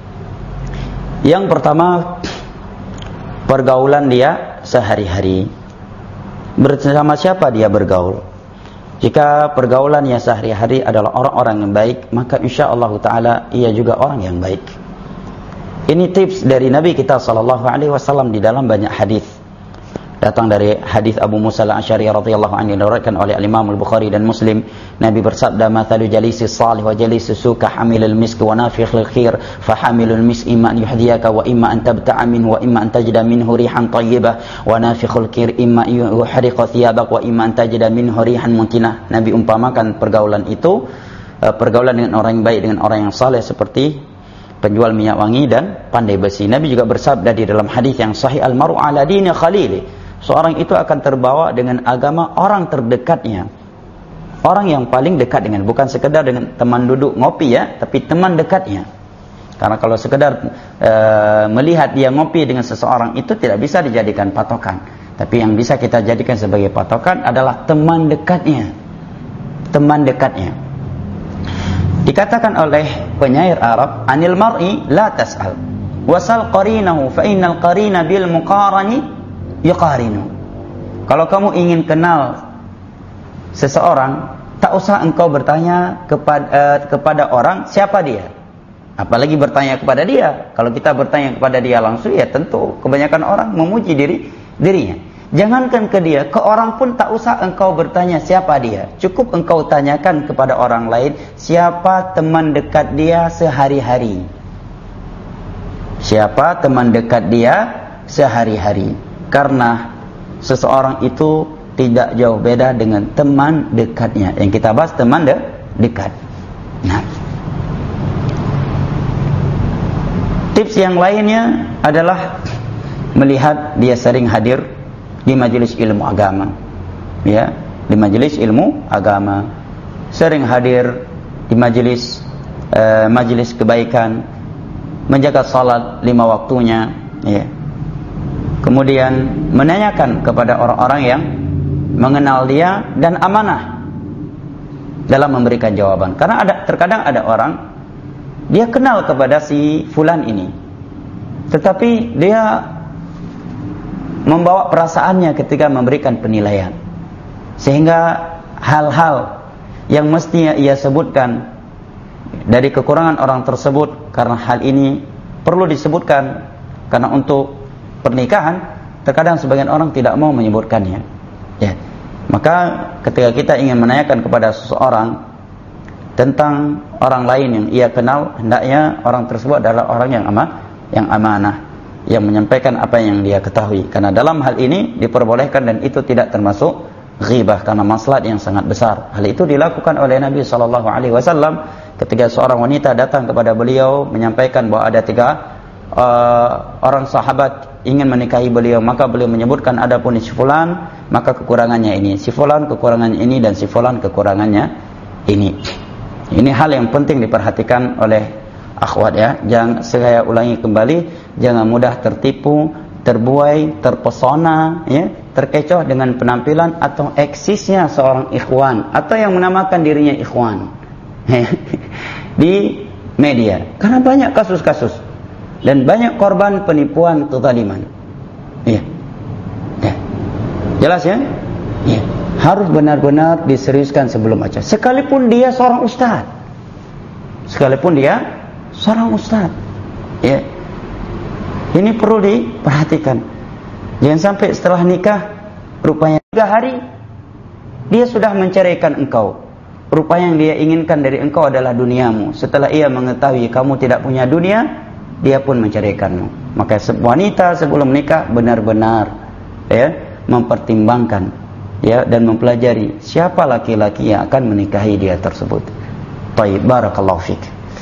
Yang pertama, pergaulan dia sehari-hari. Bersama siapa dia bergaul? Jika pergaulannya sehari-hari adalah orang-orang yang baik, maka insyaallah ta'ala ia juga orang yang baik. Ini tips dari Nabi kita sallallahu alaihi wasallam di dalam banyak hadis. Datang dari hadis Abu Musa al-Asy'ari radhiyallahu anhu diriwayatkan oleh Imam Al-Bukhari dan Muslim. Nabi bersabda, "Mathalu jalisi salih wa jalisi suka hamilul misk wa nafikhul khair, fa hamilul misk imma an yuhdiyaka wa imma an tabta'a minhu wa imma an tajida minhu rihan thayyibah wa nafikhul khair imma yuhriqa thiyabak wa imma an tajida minhu rihan muntinah." Nabi umpamakan pergaulan itu, pergaulan dengan orang yang baik dengan orang yang saleh seperti penjual minyak wangi dan pandai besi. Nabi juga bersabda di dalam hadis yang sahih, "Al-mar'u 'ala dini khalili." Seorang itu akan terbawa dengan agama orang terdekatnya, orang yang paling dekat dengan, bukan sekedar dengan teman duduk ngopi, ya, tapi teman dekatnya. Karena kalau sekedar e, melihat dia ngopi dengan seseorang itu tidak bisa dijadikan patokan. Tapi yang bisa kita jadikan sebagai patokan adalah teman dekatnya, teman dekatnya. Dikatakan oleh penyair Arab, "Anil mar'i la tas'al, wasal qarinahu fa innal qarina bil muqarani yuqarinu." Kalau kamu ingin kenal seseorang, tak usah engkau bertanya kepada uh, kepada orang siapa dia, apalagi bertanya kepada dia. Kalau kita bertanya kepada dia langsung, ya tentu kebanyakan orang memuji diri dirinya. Jangankan ke dia, ke orang pun tak usah engkau bertanya siapa dia. Cukup engkau tanyakan kepada orang lain, siapa teman dekat dia sehari-hari. Siapa teman dekat dia sehari-hari. Karena seseorang itu tidak jauh beda dengan teman dekatnya. Yang kita bahas teman de dekat. Nah, tips yang lainnya adalah melihat dia sering hadir di majelis ilmu agama, ya, di majelis ilmu agama, sering hadir di majelis uh, majelis kebaikan, menjaga salat lima waktunya, ya. Kemudian menanyakan kepada orang-orang yang mengenal dia dan amanah dalam memberikan jawaban. Karena ada terkadang ada orang dia kenal kepada si fulan ini, tetapi dia membawa perasaannya ketika memberikan penilaian, sehingga hal-hal yang mestinya ia sebutkan dari kekurangan orang tersebut, karena hal ini perlu disebutkan karena untuk pernikahan, terkadang sebagian orang tidak mau menyebutkannya, ya. Maka ketika kita ingin menanyakan kepada seseorang tentang orang lain yang ia kenal, hendaknya orang tersebut adalah orang yang ama, yang amanah, yang menyampaikan apa yang dia ketahui. Karena dalam hal ini diperbolehkan dan itu tidak termasuk ghibah karena maslahat yang sangat besar. Hal itu dilakukan oleh Nabi sallallahu alaihi wasallam ketika seorang wanita datang kepada beliau menyampaikan bahwa ada tiga uh, orang sahabat ingin menikahi beliau, maka beliau menyebutkan adapun si fulan maka kekurangannya ini, si fulan kekurangannya ini, dan si fulan kekurangannya ini. Ini hal yang penting diperhatikan oleh akhwat, ya. Jangan, saya ulangi kembali, jangan mudah tertipu, terbuai, terpesona, ya, terkecoh dengan penampilan atau eksisnya seorang ikhwan atau yang menamakan dirinya ikhwan di media. Karena banyak kasus-kasus dan banyak korban penipuan kezaliman. Iya. Ya. Jelas, ya? Iya. Harus benar-benar diseriuskan sebelum acara. Sekalipun dia seorang ustaz. Sekalipun dia seorang ustaz, ya, ini perlu diperhatikan. Jangan sampai setelah nikah rupanya tiga hari dia sudah menceraikan engkau. Rupa yang dia inginkan dari engkau adalah duniamu. Setelah ia mengetahui kamu tidak punya dunia, dia pun menceraikanmu. Maka wanita sebelum nikah benar-benar, ya, mempertimbangkan, ya, dan mempelajari siapa laki-laki yang akan menikahi dia tersebut. Baik, barakallahu fiik.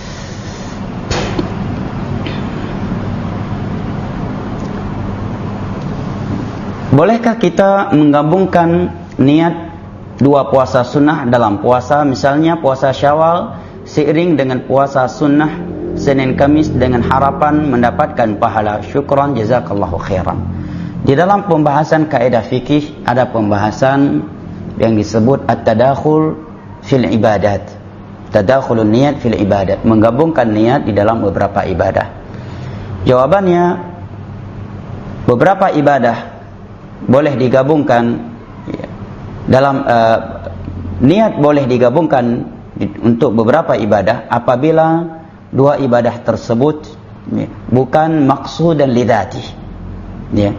Bolehkah kita menggabungkan niat dua puasa sunnah dalam puasa, misalnya puasa Syawal seiring dengan puasa sunnah Senin Kamis dengan harapan mendapatkan pahala? Syukran, jazakallahu khairan. Di dalam pembahasan kaidah fikih ada pembahasan yang disebut at-tadakhul fil ibadat. Tadakhulun niat fil ibadat, menggabungkan niat di dalam beberapa ibadah. Jawabannya, beberapa ibadah boleh digabungkan, ya, dalam uh, niat boleh digabungkan di, untuk beberapa ibadah apabila dua ibadah tersebut, ya, bukan maksud dan lidati, ya,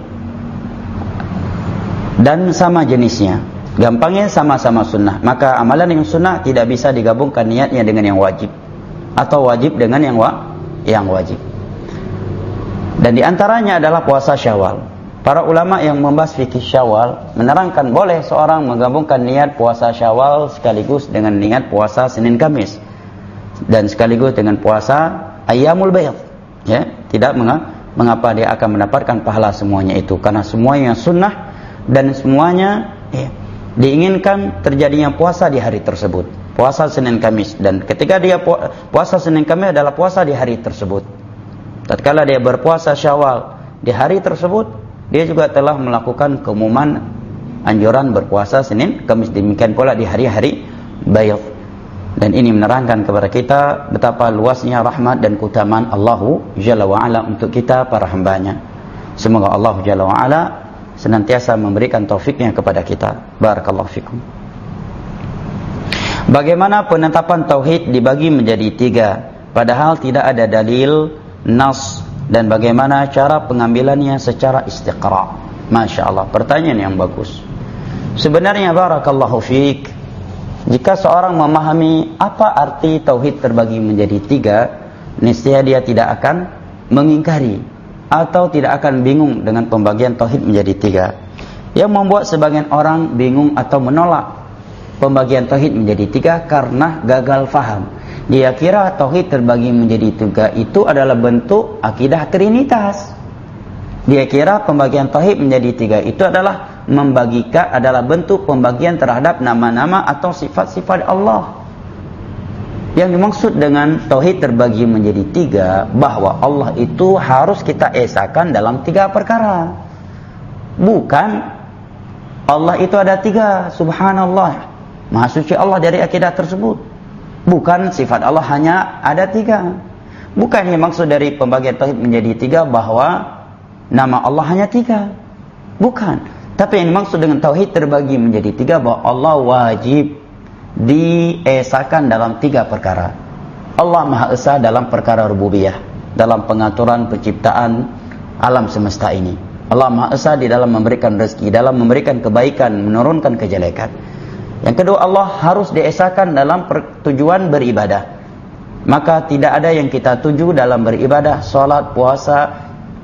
dan sama jenisnya, gampangnya sama-sama sunnah. Maka amalan yang sunnah tidak bisa digabungkan niatnya dengan yang wajib, atau wajib dengan yang wa, yang wajib. Dan diantaranya adalah puasa Syawal. Para ulama yang membahas fikih Syawal menerangkan boleh seorang menggabungkan niat puasa Syawal sekaligus dengan niat puasa Senin Kamis, dan sekaligus dengan puasa Ayyamul Bayd, ya, tidak mengapa dia akan mendapatkan pahala semuanya itu, karena semuanya sunnah dan semuanya, ya, diinginkan terjadinya puasa di hari tersebut, puasa Senin Kamis. Dan ketika dia puasa Senin Kamis adalah puasa di hari tersebut. Tatkala dia berpuasa Syawal di hari tersebut, dia juga telah melakukan keumuman anjuran berpuasa Senin Kamis. Demikian pula di hari-hari Bayd. Dan ini menerangkan kepada kita betapa luasnya rahmat dan keutamaan Allah Jalla wa'ala untuk kita para hambanya. Semoga Allah Jalla wa'ala senantiasa memberikan taufiknya kepada kita. Barakallahu fikum. Bagaimana penetapan tauhid dibagi menjadi tiga padahal tidak ada dalil nas, dan bagaimana cara pengambilannya secara istiqra'? Masya Allah, pertanyaan yang bagus. Sebenarnya barakallahu fiik, jika seorang memahami apa arti tauhid terbagi menjadi tiga, niscaya dia tidak akan mengingkari atau tidak akan bingung dengan pembagian tauhid menjadi tiga. Yang membuat sebagian orang bingung atau menolak pembagian tauhid menjadi tiga karena gagal faham. Dia kira tauhid terbagi menjadi tiga itu adalah bentuk akidah Trinitas. Dia kira pembagian tauhid menjadi tiga itu adalah membagikan, adalah bentuk pembagian terhadap nama-nama atau sifat-sifat Allah. Yang dimaksud dengan tauhid terbagi menjadi tiga, bahwa Allah itu harus kita esakan dalam tiga perkara. Bukan Allah itu ada tiga, subhanallah, maha suci Allah dari akidah tersebut. Bukan sifat Allah hanya ada tiga. Bukan yang maksud dari pembagian tauhid menjadi tiga bahwa nama Allah hanya tiga. Bukan. Tapi yang dimaksud dengan tauhid terbagi menjadi tiga bahwa Allah wajib diesakan dalam tiga perkara. Allah Maha Esa dalam perkara rububiyah, dalam pengaturan penciptaan alam semesta ini. Allah Maha Esa di dalam memberikan rezeki, dalam memberikan kebaikan, menurunkan kejelekan. Yang kedua, Allah harus diesakan dalam tujuan beribadah. Maka tidak ada yang kita tuju dalam beribadah, salat, puasa,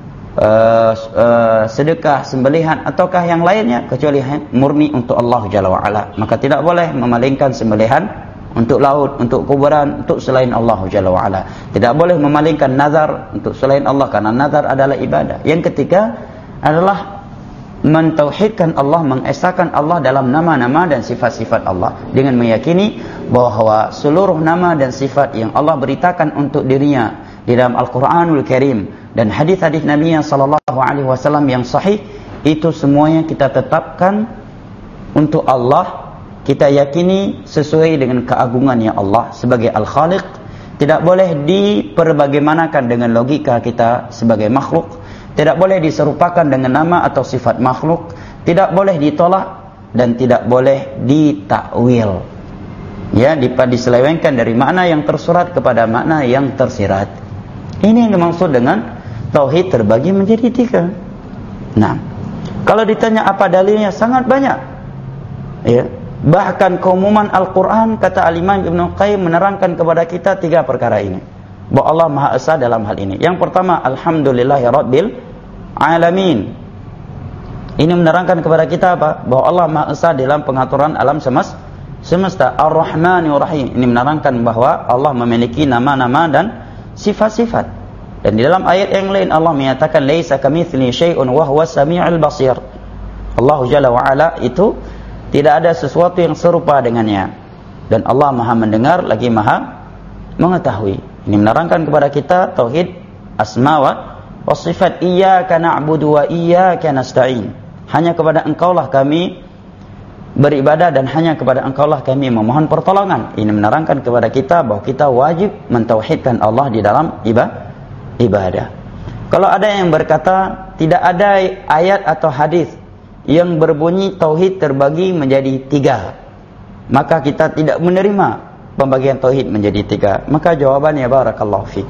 Uh, uh, sedekah, sembelihan ataukah yang lainnya kecuali murni untuk Allah Jalla wa'ala. Maka tidak boleh memalingkan sembelihan untuk laut, untuk kuburan, untuk selain Allah Jalla wa'ala. Tidak boleh memalingkan nazar untuk selain Allah, karena nazar adalah ibadah. Yang ketiga adalah mentauhidkan Allah, mengesahkan Allah dalam nama-nama dan sifat-sifat Allah, dengan meyakini bahwa seluruh nama dan sifat yang Allah beritakan untuk dirinya di dalam Al-Quranul Karim dan hadis-hadis Nabi sallallahu alaihi wasallam yang sahih, itu semuanya kita tetapkan untuk Allah. Kita yakini sesuai dengan keagungannya Allah sebagai Al-Khaliq. Tidak boleh diperbagaimanakan dengan logika kita sebagai makhluk. Tidak boleh diserupakan dengan nama atau sifat makhluk. Tidak boleh ditolak dan tidak boleh ditakwil. Ya, diselewengkan dari makna yang tersurat kepada makna yang tersirat. Ini yang dimaksud dengan tauhid terbagi menjadi tiga. Nah, kalau ditanya apa dalilnya, sangat banyak. Ya, bahkan keumuman Al-Quran, kata Al-Imam Ibnu Qayyim, menerangkan kepada kita tiga perkara ini, bahwa Allah Maha Esa dalam hal ini. Yang pertama, Alhamdulillahi Rabbil Alamin. Ini menerangkan kepada kita apa? Bahwa Allah Maha Esa dalam pengaturan alam semesta. Semesta. Ar-Rahmanir Rahim. Ini menerangkan bahwa Allah memiliki nama-nama dan sifat-sifat. Dan di dalam ayat yang lain Allah menyatakan laisa kamitslihi syai'un wa huwas samiul basir. Allah Jalla wa Ala itu tidak ada sesuatu yang serupa dengannya, dan Allah Maha mendengar lagi Maha mengetahui. Ini menerangkan kepada kita tauhid asma wa sifat. Iyyaka na'budu wa iyyaka nasta'in. Hanya kepada Engkaulah kami beribadah dan hanya kepada Engkaulah kami memohon pertolongan. Ini menerangkan kepada kita bahwa kita wajib mentauhidkan Allah di dalam ibadah. ibadah. Kalau ada yang berkata tidak ada ayat atau hadis yang berbunyi tauhid terbagi menjadi tiga, maka kita tidak menerima pembagian tauhid menjadi tiga. Maka jawabannya barakallahu fik,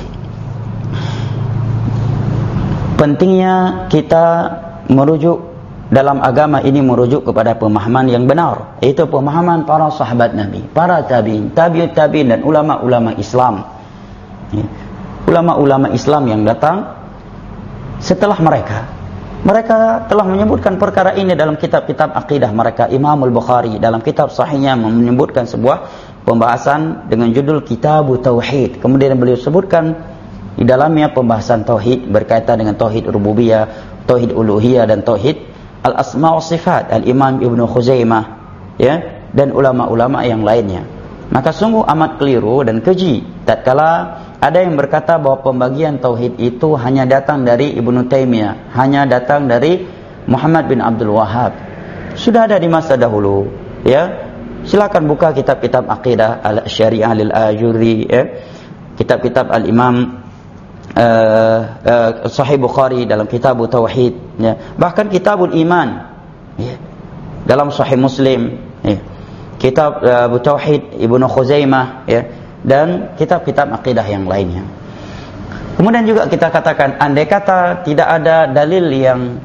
pentingnya kita merujuk dalam agama ini, merujuk kepada pemahaman yang benar, yaitu pemahaman para sahabat Nabi, para tabi'in, tabi'ut tabi'in, dan ulama-ulama Islam. Ulama-ulama Islam yang datang setelah mereka. Mereka telah menyebutkan perkara ini dalam kitab-kitab akidah mereka. Imam Al-Bukhari dalam kitab sahihnya menyebutkan sebuah pembahasan dengan judul Kitabut Tauhid. Kemudian beliau sebutkan di dalamnya pembahasan tauhid berkaitan dengan tauhid rububiyah, tauhid uluhiyah, dan tauhid al-asma wa sifat. Al-Imam Ibnu Khuzaimah, ya, dan ulama-ulama yang lainnya. Maka sungguh amat keliru dan keji tatkala ada yang berkata bahwa pembagian tauhid itu hanya datang dari Ibnu Taimiyah, hanya datang dari Muhammad bin Abdul Wahhab. Sudah ada di masa dahulu, ya. Silakan buka kitab-kitab akidah Al-Syari'ah Lil-Ajuri, ya. Kitab-kitab Al-Imam uh, uh, Sahih Bukhari dalam Kitabut Tauhid, ya. Bahkan Kitabul Iman, ya, dalam Sahih Muslim, ya. Kitab uh, Tauhid Ibnu Khuzaimah, ya, dan kitab-kitab akidah yang lainnya. Kemudian juga kita katakan, andai kata tidak ada dalil yang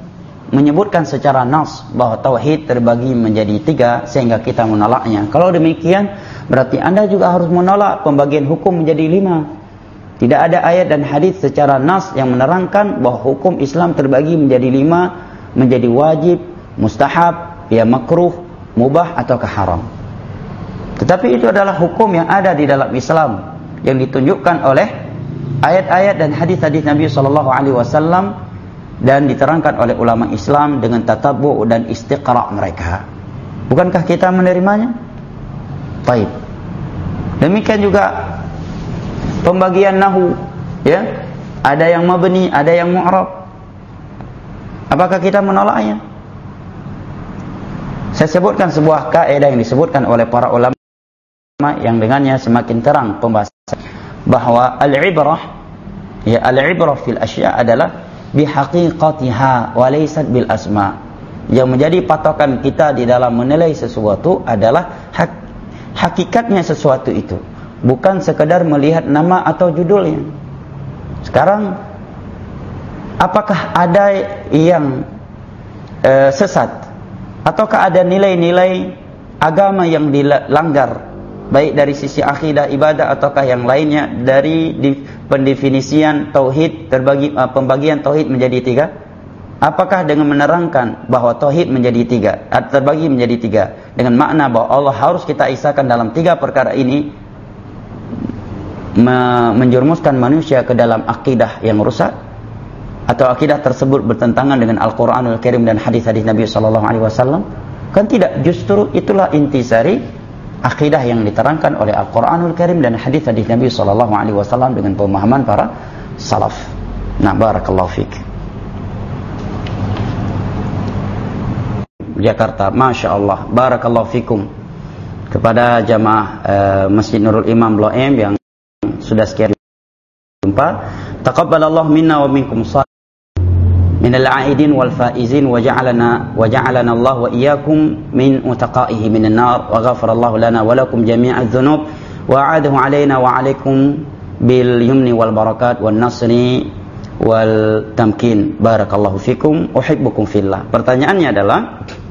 menyebutkan secara nas bahwa tauhid terbagi menjadi tiga sehingga kita menolaknya. Kalau demikian berarti Anda juga harus menolak pembagian hukum menjadi lima. Tidak ada ayat dan hadis secara nas yang menerangkan bahwa hukum Islam terbagi menjadi lima, menjadi wajib, mustahab, ya makruh, mubah ataukah haram. Tetapi itu adalah hukum yang ada di dalam Islam yang ditunjukkan oleh ayat-ayat dan hadis-hadis Nabi sallallahu alaihi wasallam dan diterangkan oleh ulama Islam dengan tatabbu' dan istiqra' mereka. Bukankah kita menerimanya? Baik. Demikian juga pembagian nahu, ya. Ada yang mabni, ada yang mu'rab. Apakah kita menolaknya? Saya sebutkan sebuah kaidah yang disebutkan oleh para ulama yang dengannya semakin terang pembahasan bahwa al-ibrah, ya al-ibrah fil asya' adalah bihaqiqatiha wa laysat bil asma. Yang menjadi patokan kita di dalam menilai sesuatu adalah hak, hakikatnya sesuatu itu, bukan sekadar melihat nama atau judulnya. Sekarang apakah ada yang e, sesat ataukah ada nilai-nilai agama yang dilanggar, baik dari sisi akidah, ibadah ataukah yang lainnya dari di, pendefinisian tauhid terbagi uh, pembagian tauhid menjadi tiga? Apakah dengan menerangkan bahwa tauhid menjadi tiga, terbagi menjadi tiga dengan makna bahwa Allah harus kita isahkan dalam tiga perkara ini me, menjerumuskan manusia ke dalam akidah yang rusak, atau akidah tersebut bertentangan dengan Al-Qur'anul Karim dan hadis-hadis Nabi sallallahu alaihi wasallam? Kan tidak, justru itulah intisari akidah yang diterangkan oleh Al-Quranul Karim dan hadis-hadis Nabi sallallahu alaihi wasallam dengan pemahaman para salaf. Nah, barakallahu fik. Jakarta, Masya Allah, barakallahu fikum. Kepada jamaah uh, Masjid Nurul Imam Blok M yang sudah sekian jumpa, taqabbalallahu minna wa minkum salih minal a'idin wal faizin wa ja'alana wa ja'alana Allah wa iyyakum min utaqaihi minan nar wa ghafarallahu lana wa lakum jami'adz dzunub wa a'adahu alaina wa 'alaikum bil yumni wal barakat wan nasri wal tamkin. Barakallahu fikum, uhibbukum fillah. Pertanyaannya adalah,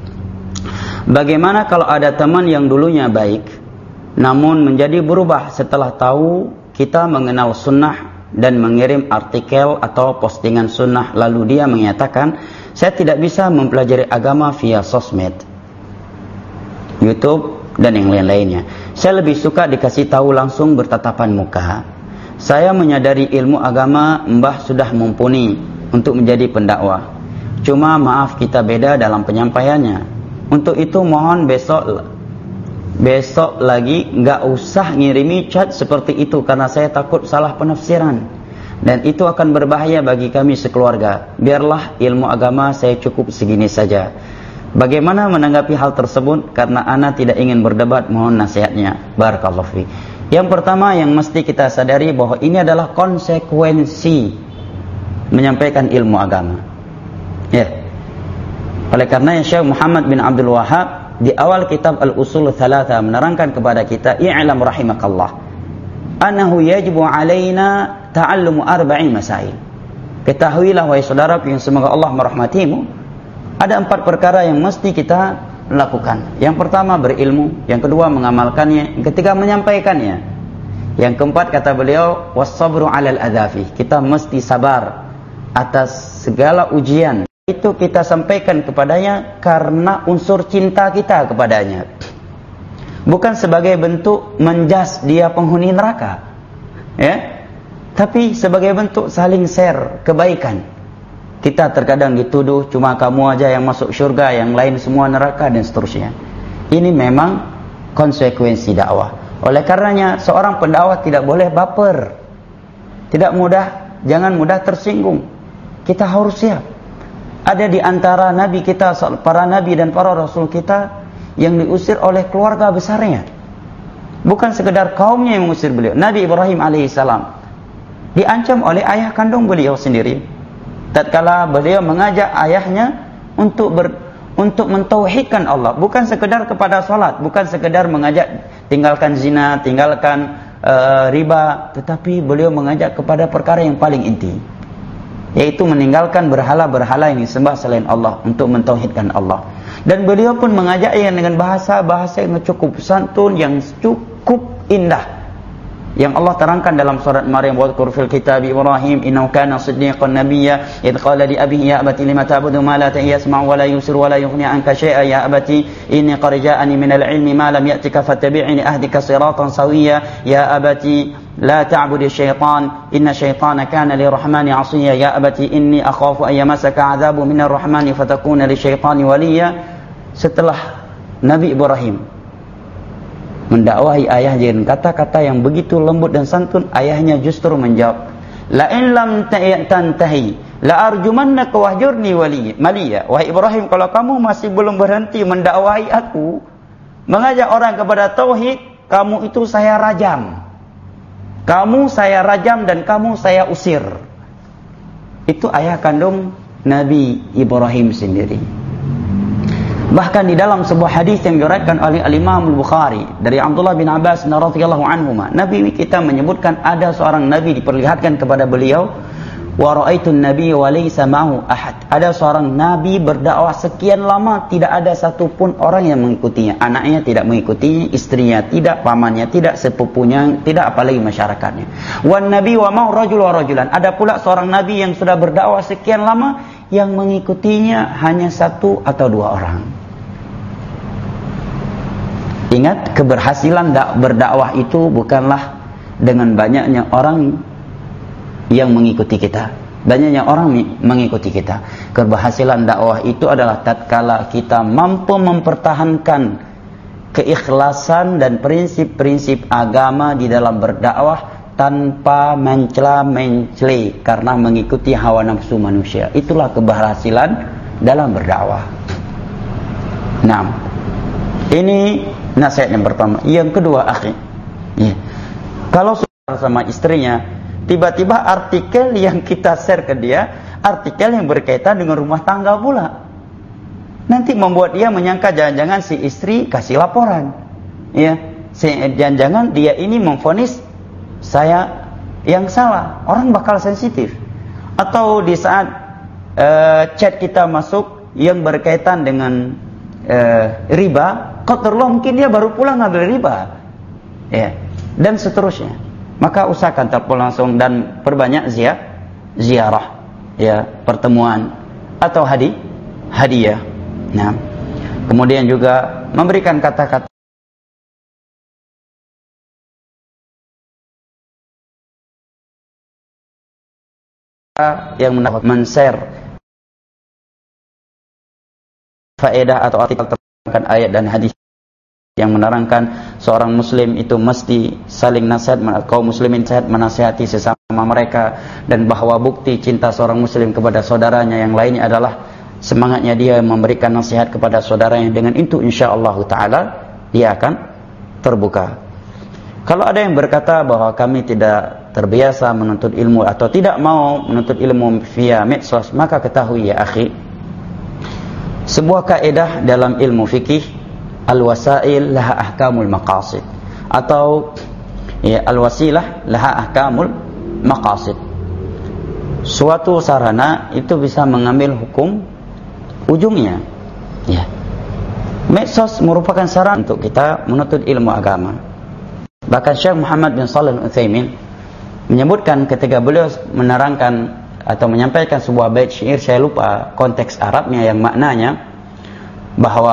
bagaimana kalau ada teman yang dulunya baik namun menjadi berubah setelah tahu kita mengenal sunnah dan mengirim artikel atau postingan sunnah, lalu dia menyatakan saya tidak bisa mempelajari agama via sosmed, YouTube dan yang lain-lainnya. Saya lebih suka dikasih tahu langsung bertatapan muka. Saya menyadari ilmu agama Mbah sudah mumpuni untuk menjadi pendakwah. Cuma maaf kita beda dalam penyampaiannya. Untuk itu mohon besok Besok lagi nggak usah ngirimi chat seperti itu karena saya takut salah penafsiran dan itu akan berbahaya bagi kami sekeluarga. Biarlah ilmu agama saya cukup segini saja. Bagaimana menanggapi hal tersebut? Karena ana tidak ingin berdebat, mohon nasihatnya. Barakallahu fi. Yang pertama yang mesti kita sadari bahwa ini adalah konsekuensi menyampaikan ilmu agama. Ya. Oleh karena Syekh Muhammad bin Abdul Wahhab di awal kitab Al-Usul Thalatha menerangkan kepada kita, i'lam rahimakallah annahu yajibu alaina ta'allumu arba'in masail. Ketahuilah wahai saudaraku yang semoga Allah merahmatimu, ada empat perkara yang mesti kita lakukan. Yang pertama berilmu, yang kedua mengamalkannya, yang ketiga menyampaikannya, yang keempat kata beliau was-sabru 'alal adzafi. Kita mesti sabar atas segala ujian. Itu kita sampaikan kepadanya karena unsur cinta kita kepadanya, bukan sebagai bentuk menjas dia penghuni neraka, ya, tapi sebagai bentuk saling share kebaikan. Kita terkadang dituduh cuma kamu aja yang masuk surga, yang lain semua neraka dan seterusnya. Ini memang konsekuensi dakwah. Oleh karenanya seorang pendakwah tidak boleh baper, tidak mudah, jangan mudah tersinggung. Kita harus siap. Ada di antara nabi kita, para nabi dan para rasul kita yang diusir oleh keluarga besarnya. Bukan sekedar kaumnya yang mengusir beliau. Nabi Ibrahim alaihissalam diancam oleh ayah kandung beliau sendiri. Tatkala beliau mengajak ayahnya untuk ber, untuk mentauhidkan Allah, bukan sekedar kepada salat, bukan sekedar mengajak tinggalkan zina, tinggalkan uh, riba, tetapi beliau mengajak kepada perkara yang paling inti, yaitu meninggalkan berhala-berhala yang disembah selain Allah untuk mentauhidkan Allah. Dan beliau pun mengajak yang dengan bahasa-bahasa yang cukup santun, yang cukup indah, yang Allah terangkan dalam surat Maryam, wadhkur fil kitab Ibrahim innahu kana siddiqan nabiyya idh qala li abihi ya abati lima ta'budu ma la yasma'u wa la yubsiru wa la yughni 'anka shay'an ya abati inni qad ja'ani minal 'ilmi ma lam ya'tika fattabi'ni ahdika siratan sawiyya ya abati la ta'budi syaitan inna syaitana kana lirrahmani 'asiyya ya abati inni akhafu an yamassaka 'adzabu minar rahmani fatakuna lisyaitani waliyya. Setelah Nabi Ibrahim mendakwahi ayahnya dengan kata-kata yang begitu lembut dan santun, ayahnya justru menjawab, la in lam tantahi la arjumannaka wahjurni maliya. Wahai Ibrahim, kalau kamu masih belum berhenti mendakwahi aku, mengajak orang kepada tauhid, kamu itu saya rajam. Kamu saya rajam dan kamu saya usir. Itu ayah kandung Nabi Ibrahim sendiri. Bahkan di dalam sebuah hadis yang diriwayatkan oleh Al-Imam Al-Bukhari dari Abdullah bin Abbas radhiyallahu anhuma, Nabi kita menyebutkan ada seorang nabi diperlihatkan kepada beliau, wa ra'aitun nabiyya wa laysa ma'ahu ahad. Ada seorang nabi berdakwah sekian lama tidak ada satupun orang yang mengikutinya. Anaknya tidak mengikutinya, istrinya tidak, pamannya tidak, sepupunya tidak, apalagi masyarakatnya. Wan nabi wa ma'u rajul wa rajulan. Ada pula seorang nabi yang sudah berdakwah sekian lama yang mengikutinya hanya satu atau dua orang. Ingat, keberhasilan berdakwah itu bukanlah dengan banyaknya orang yang mengikuti kita, banyaknya orang mengikuti kita. Keberhasilan dakwah itu adalah tatkala kita mampu mempertahankan keikhlasan dan prinsip-prinsip agama di dalam berdakwah tanpa mencela-mencela karena mengikuti hawa nafsu manusia. Itulah keberhasilan dalam berdakwah. Nah, ini nasihat yang pertama. Yang kedua, akhi, ya, kalau sudah sama istrinya, tiba-tiba artikel yang kita share ke dia, artikel yang berkaitan dengan rumah tangga pula, nanti membuat dia menyangka jangan-jangan si istri kasih laporan, ya, jangan-jangan dia ini memvonis saya yang salah. Orang bakal sensitif. Atau di saat uh, chat kita masuk yang berkaitan dengan uh, riba, qadarullah mungkin dia baru pulang ngambil riba, ya, dan seterusnya. Maka usahakan telepon langsung dan perbanyak zia, ziarah, ya, pertemuan atau hadi, hadiah. Nah, kemudian juga memberikan kata-kata yang mendapat men-share faedah atau artikel terkait ayat dan hadis yang menerangkan seorang muslim itu mesti saling nasihat, kaum muslimin nasihat menasihati sesama mereka, dan bahwa bukti cinta seorang muslim kepada saudaranya yang lainnya adalah semangatnya dia memberikan nasihat kepada saudaranya. Dengan itu insyaallah taala dia akan terbuka. Kalau ada yang berkata bahwa kami tidak terbiasa menuntut ilmu atau tidak mau menuntut ilmu via medsos, maka ketahui ya akhi, sebuah kaidah dalam ilmu fikih, al-wasail laha ahkamul maqasid, atau ya, al-wasilah laha ahkamul maqasid. Suatu sarana itu bisa mengambil hukum ujungnya, ya. Medsos merupakan sarana untuk kita menuntut ilmu agama. Bahkan Syekh Muhammad bin Shalih Al-Utsaimin menyebutkan ketika beliau menerangkan atau menyampaikan sebuah bait syair, saya lupa konteks Arabnya yang maknanya, bahwa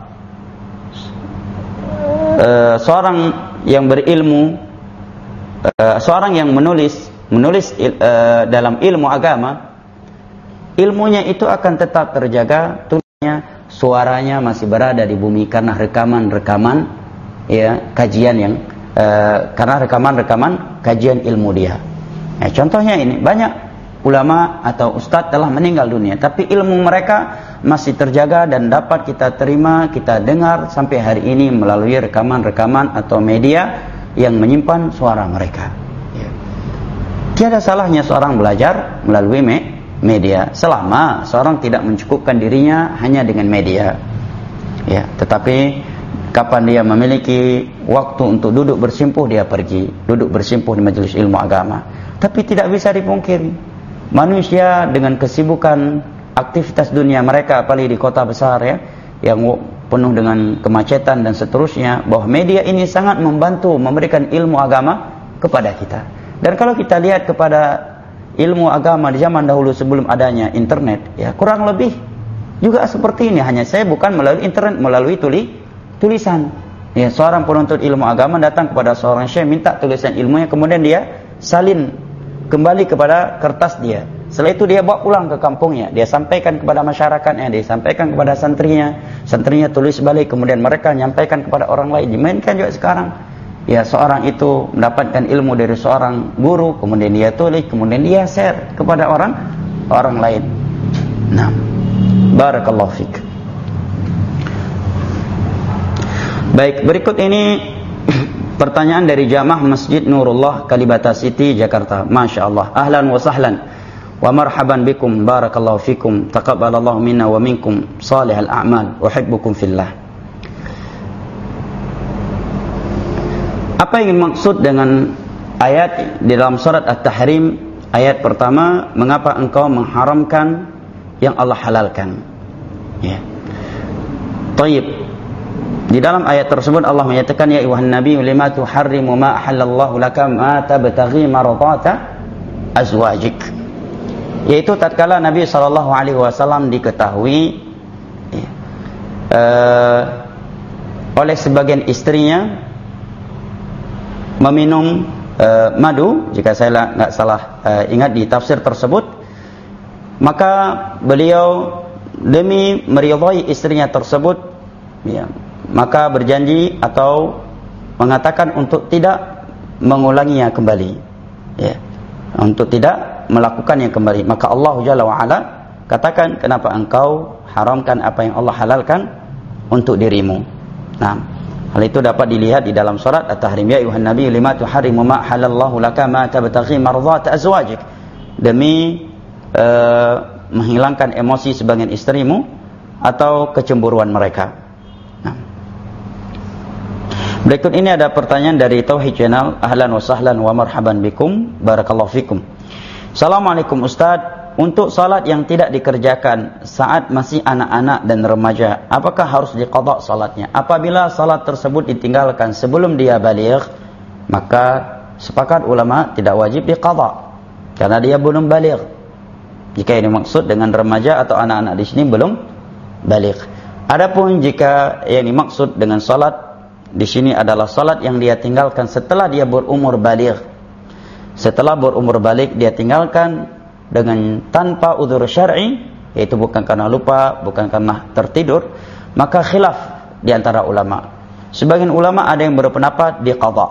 uh, seorang yang berilmu, uh, seorang yang menulis menulis uh, dalam ilmu agama, ilmunya itu akan tetap terjaga, tulisnya, suaranya masih berada di bumi karena rekaman-rekaman, ya, kajian yang uh, karena rekaman-rekaman kajian ilmu dia. Ya, contohnya ini, banyak ulama atau ustadz telah meninggal dunia, tapi ilmu mereka masih terjaga dan dapat kita terima, kita dengar sampai hari ini melalui rekaman-rekaman atau media yang menyimpan suara mereka. Ya. Tiada salahnya seorang belajar melalui me media selama seorang tidak mencukupkan dirinya hanya dengan media. Ya, tetapi kapan dia memiliki waktu untuk duduk bersimpuh, dia pergi duduk bersimpuh di majelis ilmu agama. Tapi tidak bisa dipungkiri, manusia dengan kesibukan aktivitas dunia mereka, apalagi di kota besar ya, yang penuh dengan kemacetan dan seterusnya, bahwa media ini sangat membantu memberikan ilmu agama kepada kita. Dan kalau kita lihat kepada ilmu agama di zaman dahulu sebelum adanya internet, ya kurang lebih juga seperti ini, hanya saya bukan melalui internet, melalui tuli, tulisan. Ya, seorang penuntut ilmu agama datang kepada seorang syekh, minta tulisan ilmunya, kemudian dia salin kembali kepada kertas dia. Setelah itu dia bawa pulang ke kampungnya, dia sampaikan kepada masyarakatnya, dia sampaikan kepada santrinya, santrinya tulis balik, kemudian mereka menyampaikan kepada orang lain. Dimainkan juga sekarang. Ya, seorang itu mendapatkan ilmu dari seorang guru, kemudian dia tulis, kemudian dia share kepada orang orang lain. Nah, barakallahu fik. Baik, berikut ini pertanyaan dari jamaah Masjid Nurullah Kalibata City Jakarta. Masya Allah, ahlan wa sahlan wa marhaban bikum, barakallahu fikum, taqabbalallahu minna wa minkum salihal a'mal, uhibbukum fillah. Apa yang dimaksud dengan ayat di dalam surat At-Tahrim, ayat pertama, mengapa engkau mengharamkan yang Allah halalkan? Ya. Taib. Di dalam ayat tersebut Allah menyatakan, ya ayuhan nabi lima tuharrimu ma ahallallahu laka ma tabtaghi maradata azwajik. Yaitu tatkala Nabi sallallahu alaihi wasallam diketahui ya, uh, oleh sebagian istrinya meminum uh, madu, jika saya enggak salah uh, ingat di tafsir tersebut, maka beliau demi meridhai istrinya tersebut, ya, maka berjanji atau mengatakan untuk tidak mengulanginya kembali, ya, untuk tidak melakukannya kembali. Maka Allah Jalla wa Ala katakan, kenapa engkau haramkan apa yang Allah halalkan untuk dirimu? Nah, hal itu dapat dilihat di dalam surat At-Tahrim, ya ayuhan nabi lima tuharrimu ma halallahu laka ma tabtaghi maradhat azwajik, demi uh, menghilangkan emosi sebagian istrimu atau kecemburuan mereka. Nah, berikut ini ada pertanyaan dari Tauhid Channel. Ahlan wa sahlan wa marhaban bikum, barakallahu fikum. Assalamualaikum Ustaz, untuk salat yang tidak dikerjakan saat masih anak-anak dan remaja, apakah harus diqadha salatnya? Apabila salat tersebut ditinggalkan sebelum dia baligh, maka sepakat ulama tidak wajib diqadha karena dia belum baligh. Jika ini maksud dengan remaja atau anak-anak di sini belum baligh. Adapun jika yang dimaksud dengan salat di sini adalah salat yang dia tinggalkan setelah dia berumur baligh, setelah berumur baligh dia tinggalkan dengan tanpa udzur syar'i, yaitu bukan karena lupa, bukan karena tertidur, maka khilaf di antara ulama. Sebagian ulama ada yang berpendapat diqadha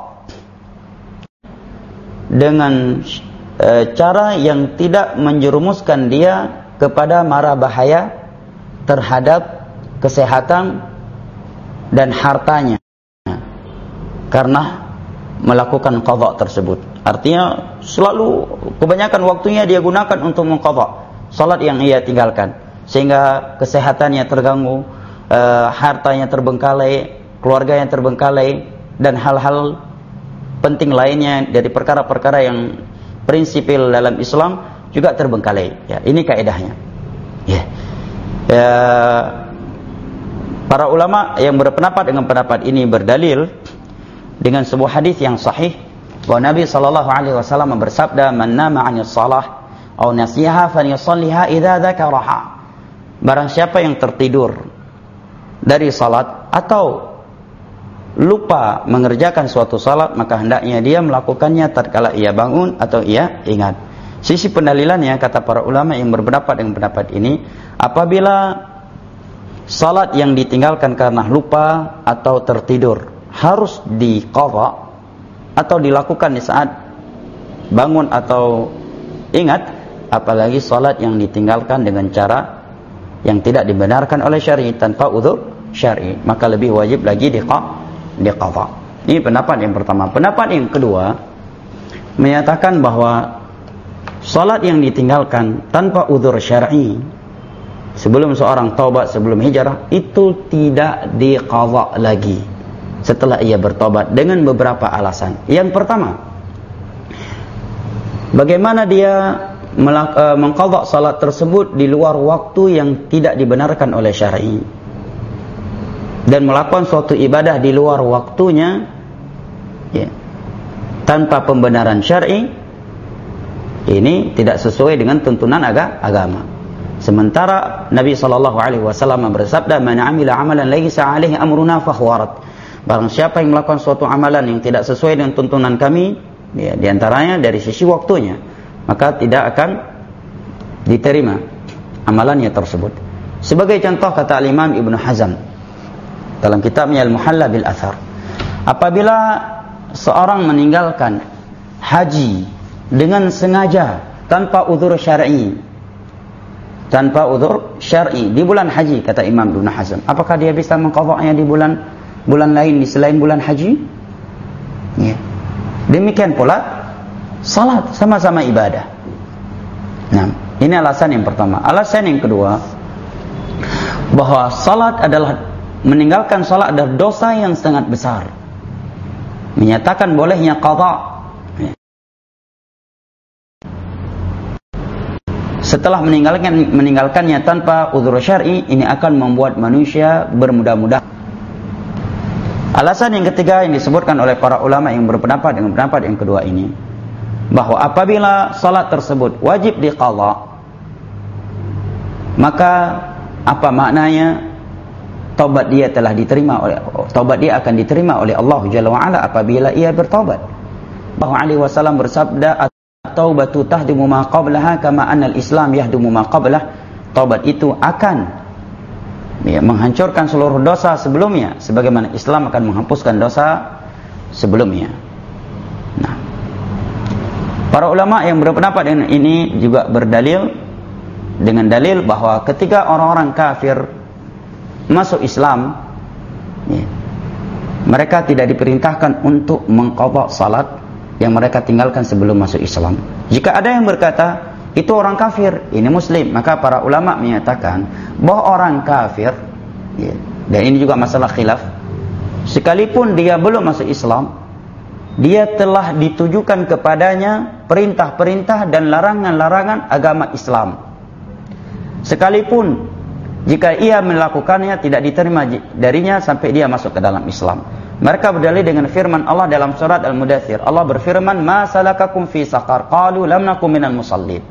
dengan e, cara yang tidak menjerumuskan dia kepada mara bahaya terhadap kesehatan dan hartanya karena melakukan qadha tersebut. Artinya selalu kebanyakan waktunya dia gunakan untuk mengqadha salat yang ia tinggalkan, sehingga kesehatannya terganggu, e, hartanya terbengkalai, keluarganya terbengkalai, dan hal-hal penting lainnya dari perkara-perkara yang prinsipil dalam Islam juga terbengkalai. Ya, ini kaidahnya. Ya. Ya, para ulama yang berpendapat dengan pendapat ini berdalil dengan sebuah hadis yang sahih bahwa Nabi sallallahu alaihi wasallam bersabda, "Man nama 'anil shalah aw nasiha falyusalliha idza dzakaraha." Barang siapa yang tertidur dari salat atau lupa mengerjakan suatu salat, maka hendaknya dia melakukannya tatkala ia bangun atau ia ingat. Sisi pendalilannya, kata para ulama yang berpendapat dengan pendapat ini, apabila salat yang ditinggalkan karena lupa atau tertidur harus diqadha atau dilakukan di saat bangun atau ingat, apalagi salat yang ditinggalkan dengan cara yang tidak dibenarkan oleh syar'i, tanpa udzur syar'i, maka lebih wajib lagi diqadha. Ini pendapat yang pertama. Pendapat yang kedua menyatakan bahwa salat yang ditinggalkan tanpa udzur syar'i sebelum seorang taubat, sebelum hijrah, itu tidak diqadha lagi setelah ia bertobat dengan beberapa alasan. Yang pertama, bagaimana dia mengqadha salat tersebut di luar waktu yang tidak dibenarkan oleh syar'i, dan melakukan suatu ibadah di luar waktunya, ya, tanpa pembenaran syar'i, ini tidak sesuai dengan tuntunan agama. Sementara Nabi sallallahu alaihi wasallam bersabda, "Man 'amila 'amalan laisa 'alaihi amruna fahuwa rad." Barang siapa yang melakukan suatu amalan yang tidak sesuai dengan tuntunan kami, ya, di antaranya dari sisi waktunya, maka tidak akan diterima amalannya tersebut. Sebagai contoh kata Al-Imam Ibnu Hazm dalam kitabnya Al-Muhalla bil Athar, apabila seorang meninggalkan haji dengan sengaja tanpa uzur syar'i, tanpa uzur syar'i di bulan haji, kata Imam Ibnu Hazm, apakah dia bisa mengqadha'nya di bulan bulan lain di selain bulan haji? Ya. Demikian pula salat, sama-sama ibadah. Nah, ini alasan yang pertama. Alasan yang kedua, bahwa salat adalah, meninggalkan salat adalah dosa yang sangat besar. Menyatakan bolehnya qadha setelah meninggalkan meninggalkannya tanpa uzur syar'i, ini akan membuat manusia bermudah-mudah. Alasan yang ketiga yang disebutkan oleh para ulama yang berpendapat dengan pendapat yang kedua ini, bahwa apabila salat tersebut wajib diqadha, maka apa maknanya taubat dia telah diterima oleh taubat dia akan diterima oleh Allah Jalla wa Ala apabila ia bertaubat. Bahwa alaihi wasallam bersabda, "At-taubatu tahdimu ma qablaha kama anna al-Islam yahdimu ma qablah." Taubat itu akan, ya, menghancurkan seluruh dosa sebelumnya, sebagaimana Islam akan menghapuskan dosa sebelumnya. Nah, para ulama yang berpendapat dengan ini juga berdalil dengan dalil bahwa ketika orang-orang kafir masuk Islam, ya, mereka tidak diperintahkan untuk mengqadha salat yang mereka tinggalkan sebelum masuk Islam. Jika ada yang berkata itu orang kafir, ini muslim, maka para ulama menyatakan bahwa orang kafir, ya, dan ini juga masalah khilaf, sekalipun dia belum masuk Islam, dia telah ditujukan kepadanya perintah-perintah dan larangan-larangan agama Islam. Sekalipun jika ia melakukannya tidak diterima darinya sampai dia masuk ke dalam Islam. Mereka berdalil dengan firman Allah dalam surat Al-Mudaththir. Allah berfirman, "Ma salakakum fi saqar? Qalu lam nakum minal musallin."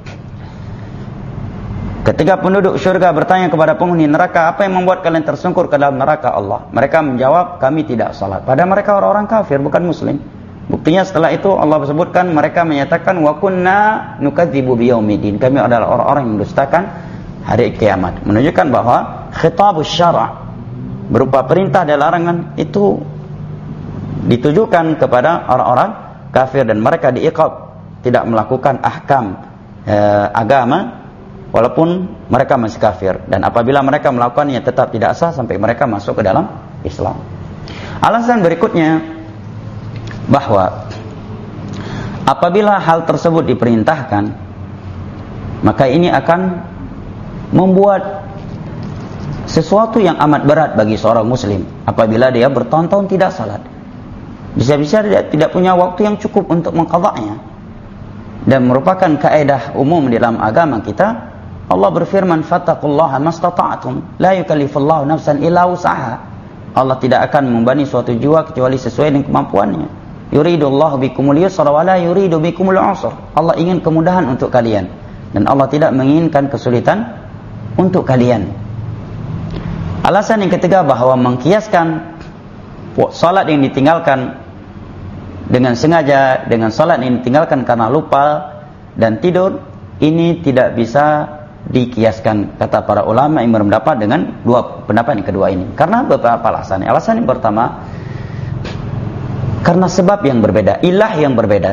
Ketika penduduk syurga bertanya kepada penghuni neraka, apa yang membuat kalian tersungkur ke dalam neraka Allah? Mereka menjawab, kami tidak salat. Padahal mereka orang-orang kafir, bukan muslim. Buktinya setelah itu Allah sebutkan, mereka menyatakan, wa kunna nukadzibu biyaumiddin. Kami adalah orang-orang yang mendustakan hari kiamat. Menunjukkan bahwa khitabus syara' berupa perintah dan larangan itu ditujukan kepada orang-orang kafir, dan mereka diiqab tidak melakukan ahkam eh, agama walaupun mereka masih kafir, dan apabila mereka melakukannya tetap tidak sah sampai mereka masuk ke dalam Islam. Alasan berikutnya bahwa apabila hal tersebut diperintahkan, maka ini akan membuat sesuatu yang amat berat bagi seorang muslim apabila dia bertahun-tahun tidak salat. Bisa-bisa dia tidak punya waktu yang cukup untuk mengqadha'nya. Dan merupakan kaidah umum di dalam agama kita. Allah berfirman, fattaqullaha mastata'tum, la yukallifullahu nafsan illa wus'aha. Allah tidak akan membebani suatu jiwa kecuali sesuai dengan kemampuannya. Yuridullahu bikumul yusra wa la yuridu bikumul usra. Allah ingin kemudahan untuk kalian, dan Allah tidak menginginkan kesulitan untuk kalian. Alasan yang ketiga bahwa mengkiaskan salat yang ditinggalkan dengan sengaja dengan salat yang ditinggalkan karena lupa dan tidur, ini tidak bisa dikiaskan, kata para ulama yang berpendapat dengan dua pendapat yang kedua ini. Karena beberapa alasan. Alasan yang pertama, karena sebab yang berbeda, ilah yang berbeda.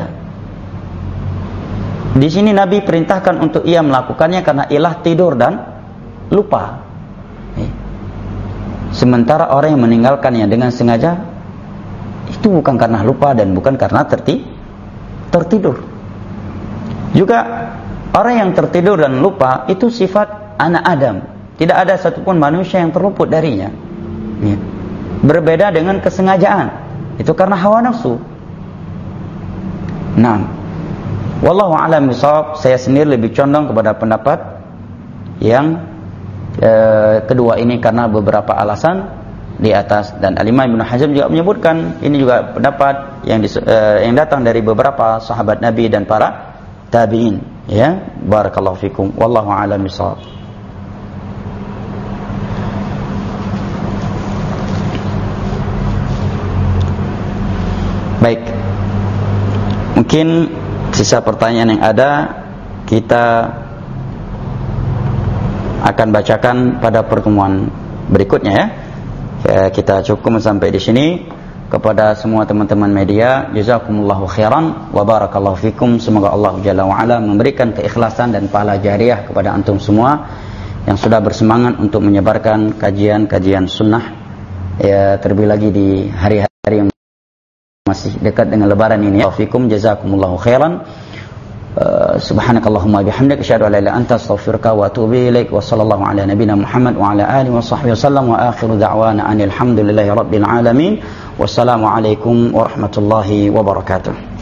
Di sini Nabi perintahkan untuk ia melakukannya karena ilah tidur dan lupa. Sementara orang yang meninggalkannya dengan sengaja itu bukan karena lupa dan bukan karena terti, tertidur. Juga orang yang tertidur dan lupa itu sifat anak Adam. Tidak ada satupun manusia yang terluput darinya. Ya. Berbeda dengan kesengajaan. Itu karena hawa nafsu. Nah, Wallahu a'lam bishawab. Saya sendiri lebih condong kepada pendapat yang eh, kedua ini karena beberapa alasan di atas, dan Al-Imam Ibnu Hazm juga menyebutkan ini juga pendapat yang dis, eh, yang datang dari beberapa sahabat Nabi dan para tabi'in, ya. Barakallahu fikum. Wallahu a'lam bishawab. Baik. Mungkin sisa pertanyaan yang ada kita akan bacakan pada pertemuan berikutnya, ya. Ya, kita cukup sampai di sini. Kepada semua teman-teman media, jazakumullahu khairan wa barakallahu fikum. Semoga Allah Jalla wa Ala memberikan keikhlasan dan pahala jariah kepada antum semua yang sudah bersemangat untuk menyebarkan kajian-kajian sunnah, ya, terlebih lagi di hari-hari yang masih dekat dengan lebaran ini, ya. Fikum jazakumullahu khairan. Uh, subhanakallahumma bihamdika asyhadu an la ilaha illa anta astaghfiruka wa atubu ilaik. Wa sallallahu ala nabiyyina Muhammad wa ala alihi wa sahbihi wasallam, wa akhiru da'wana anil hamdulillahi rabbil alamin. Wassalamu alaikum warahmatullahi wabarakatuh.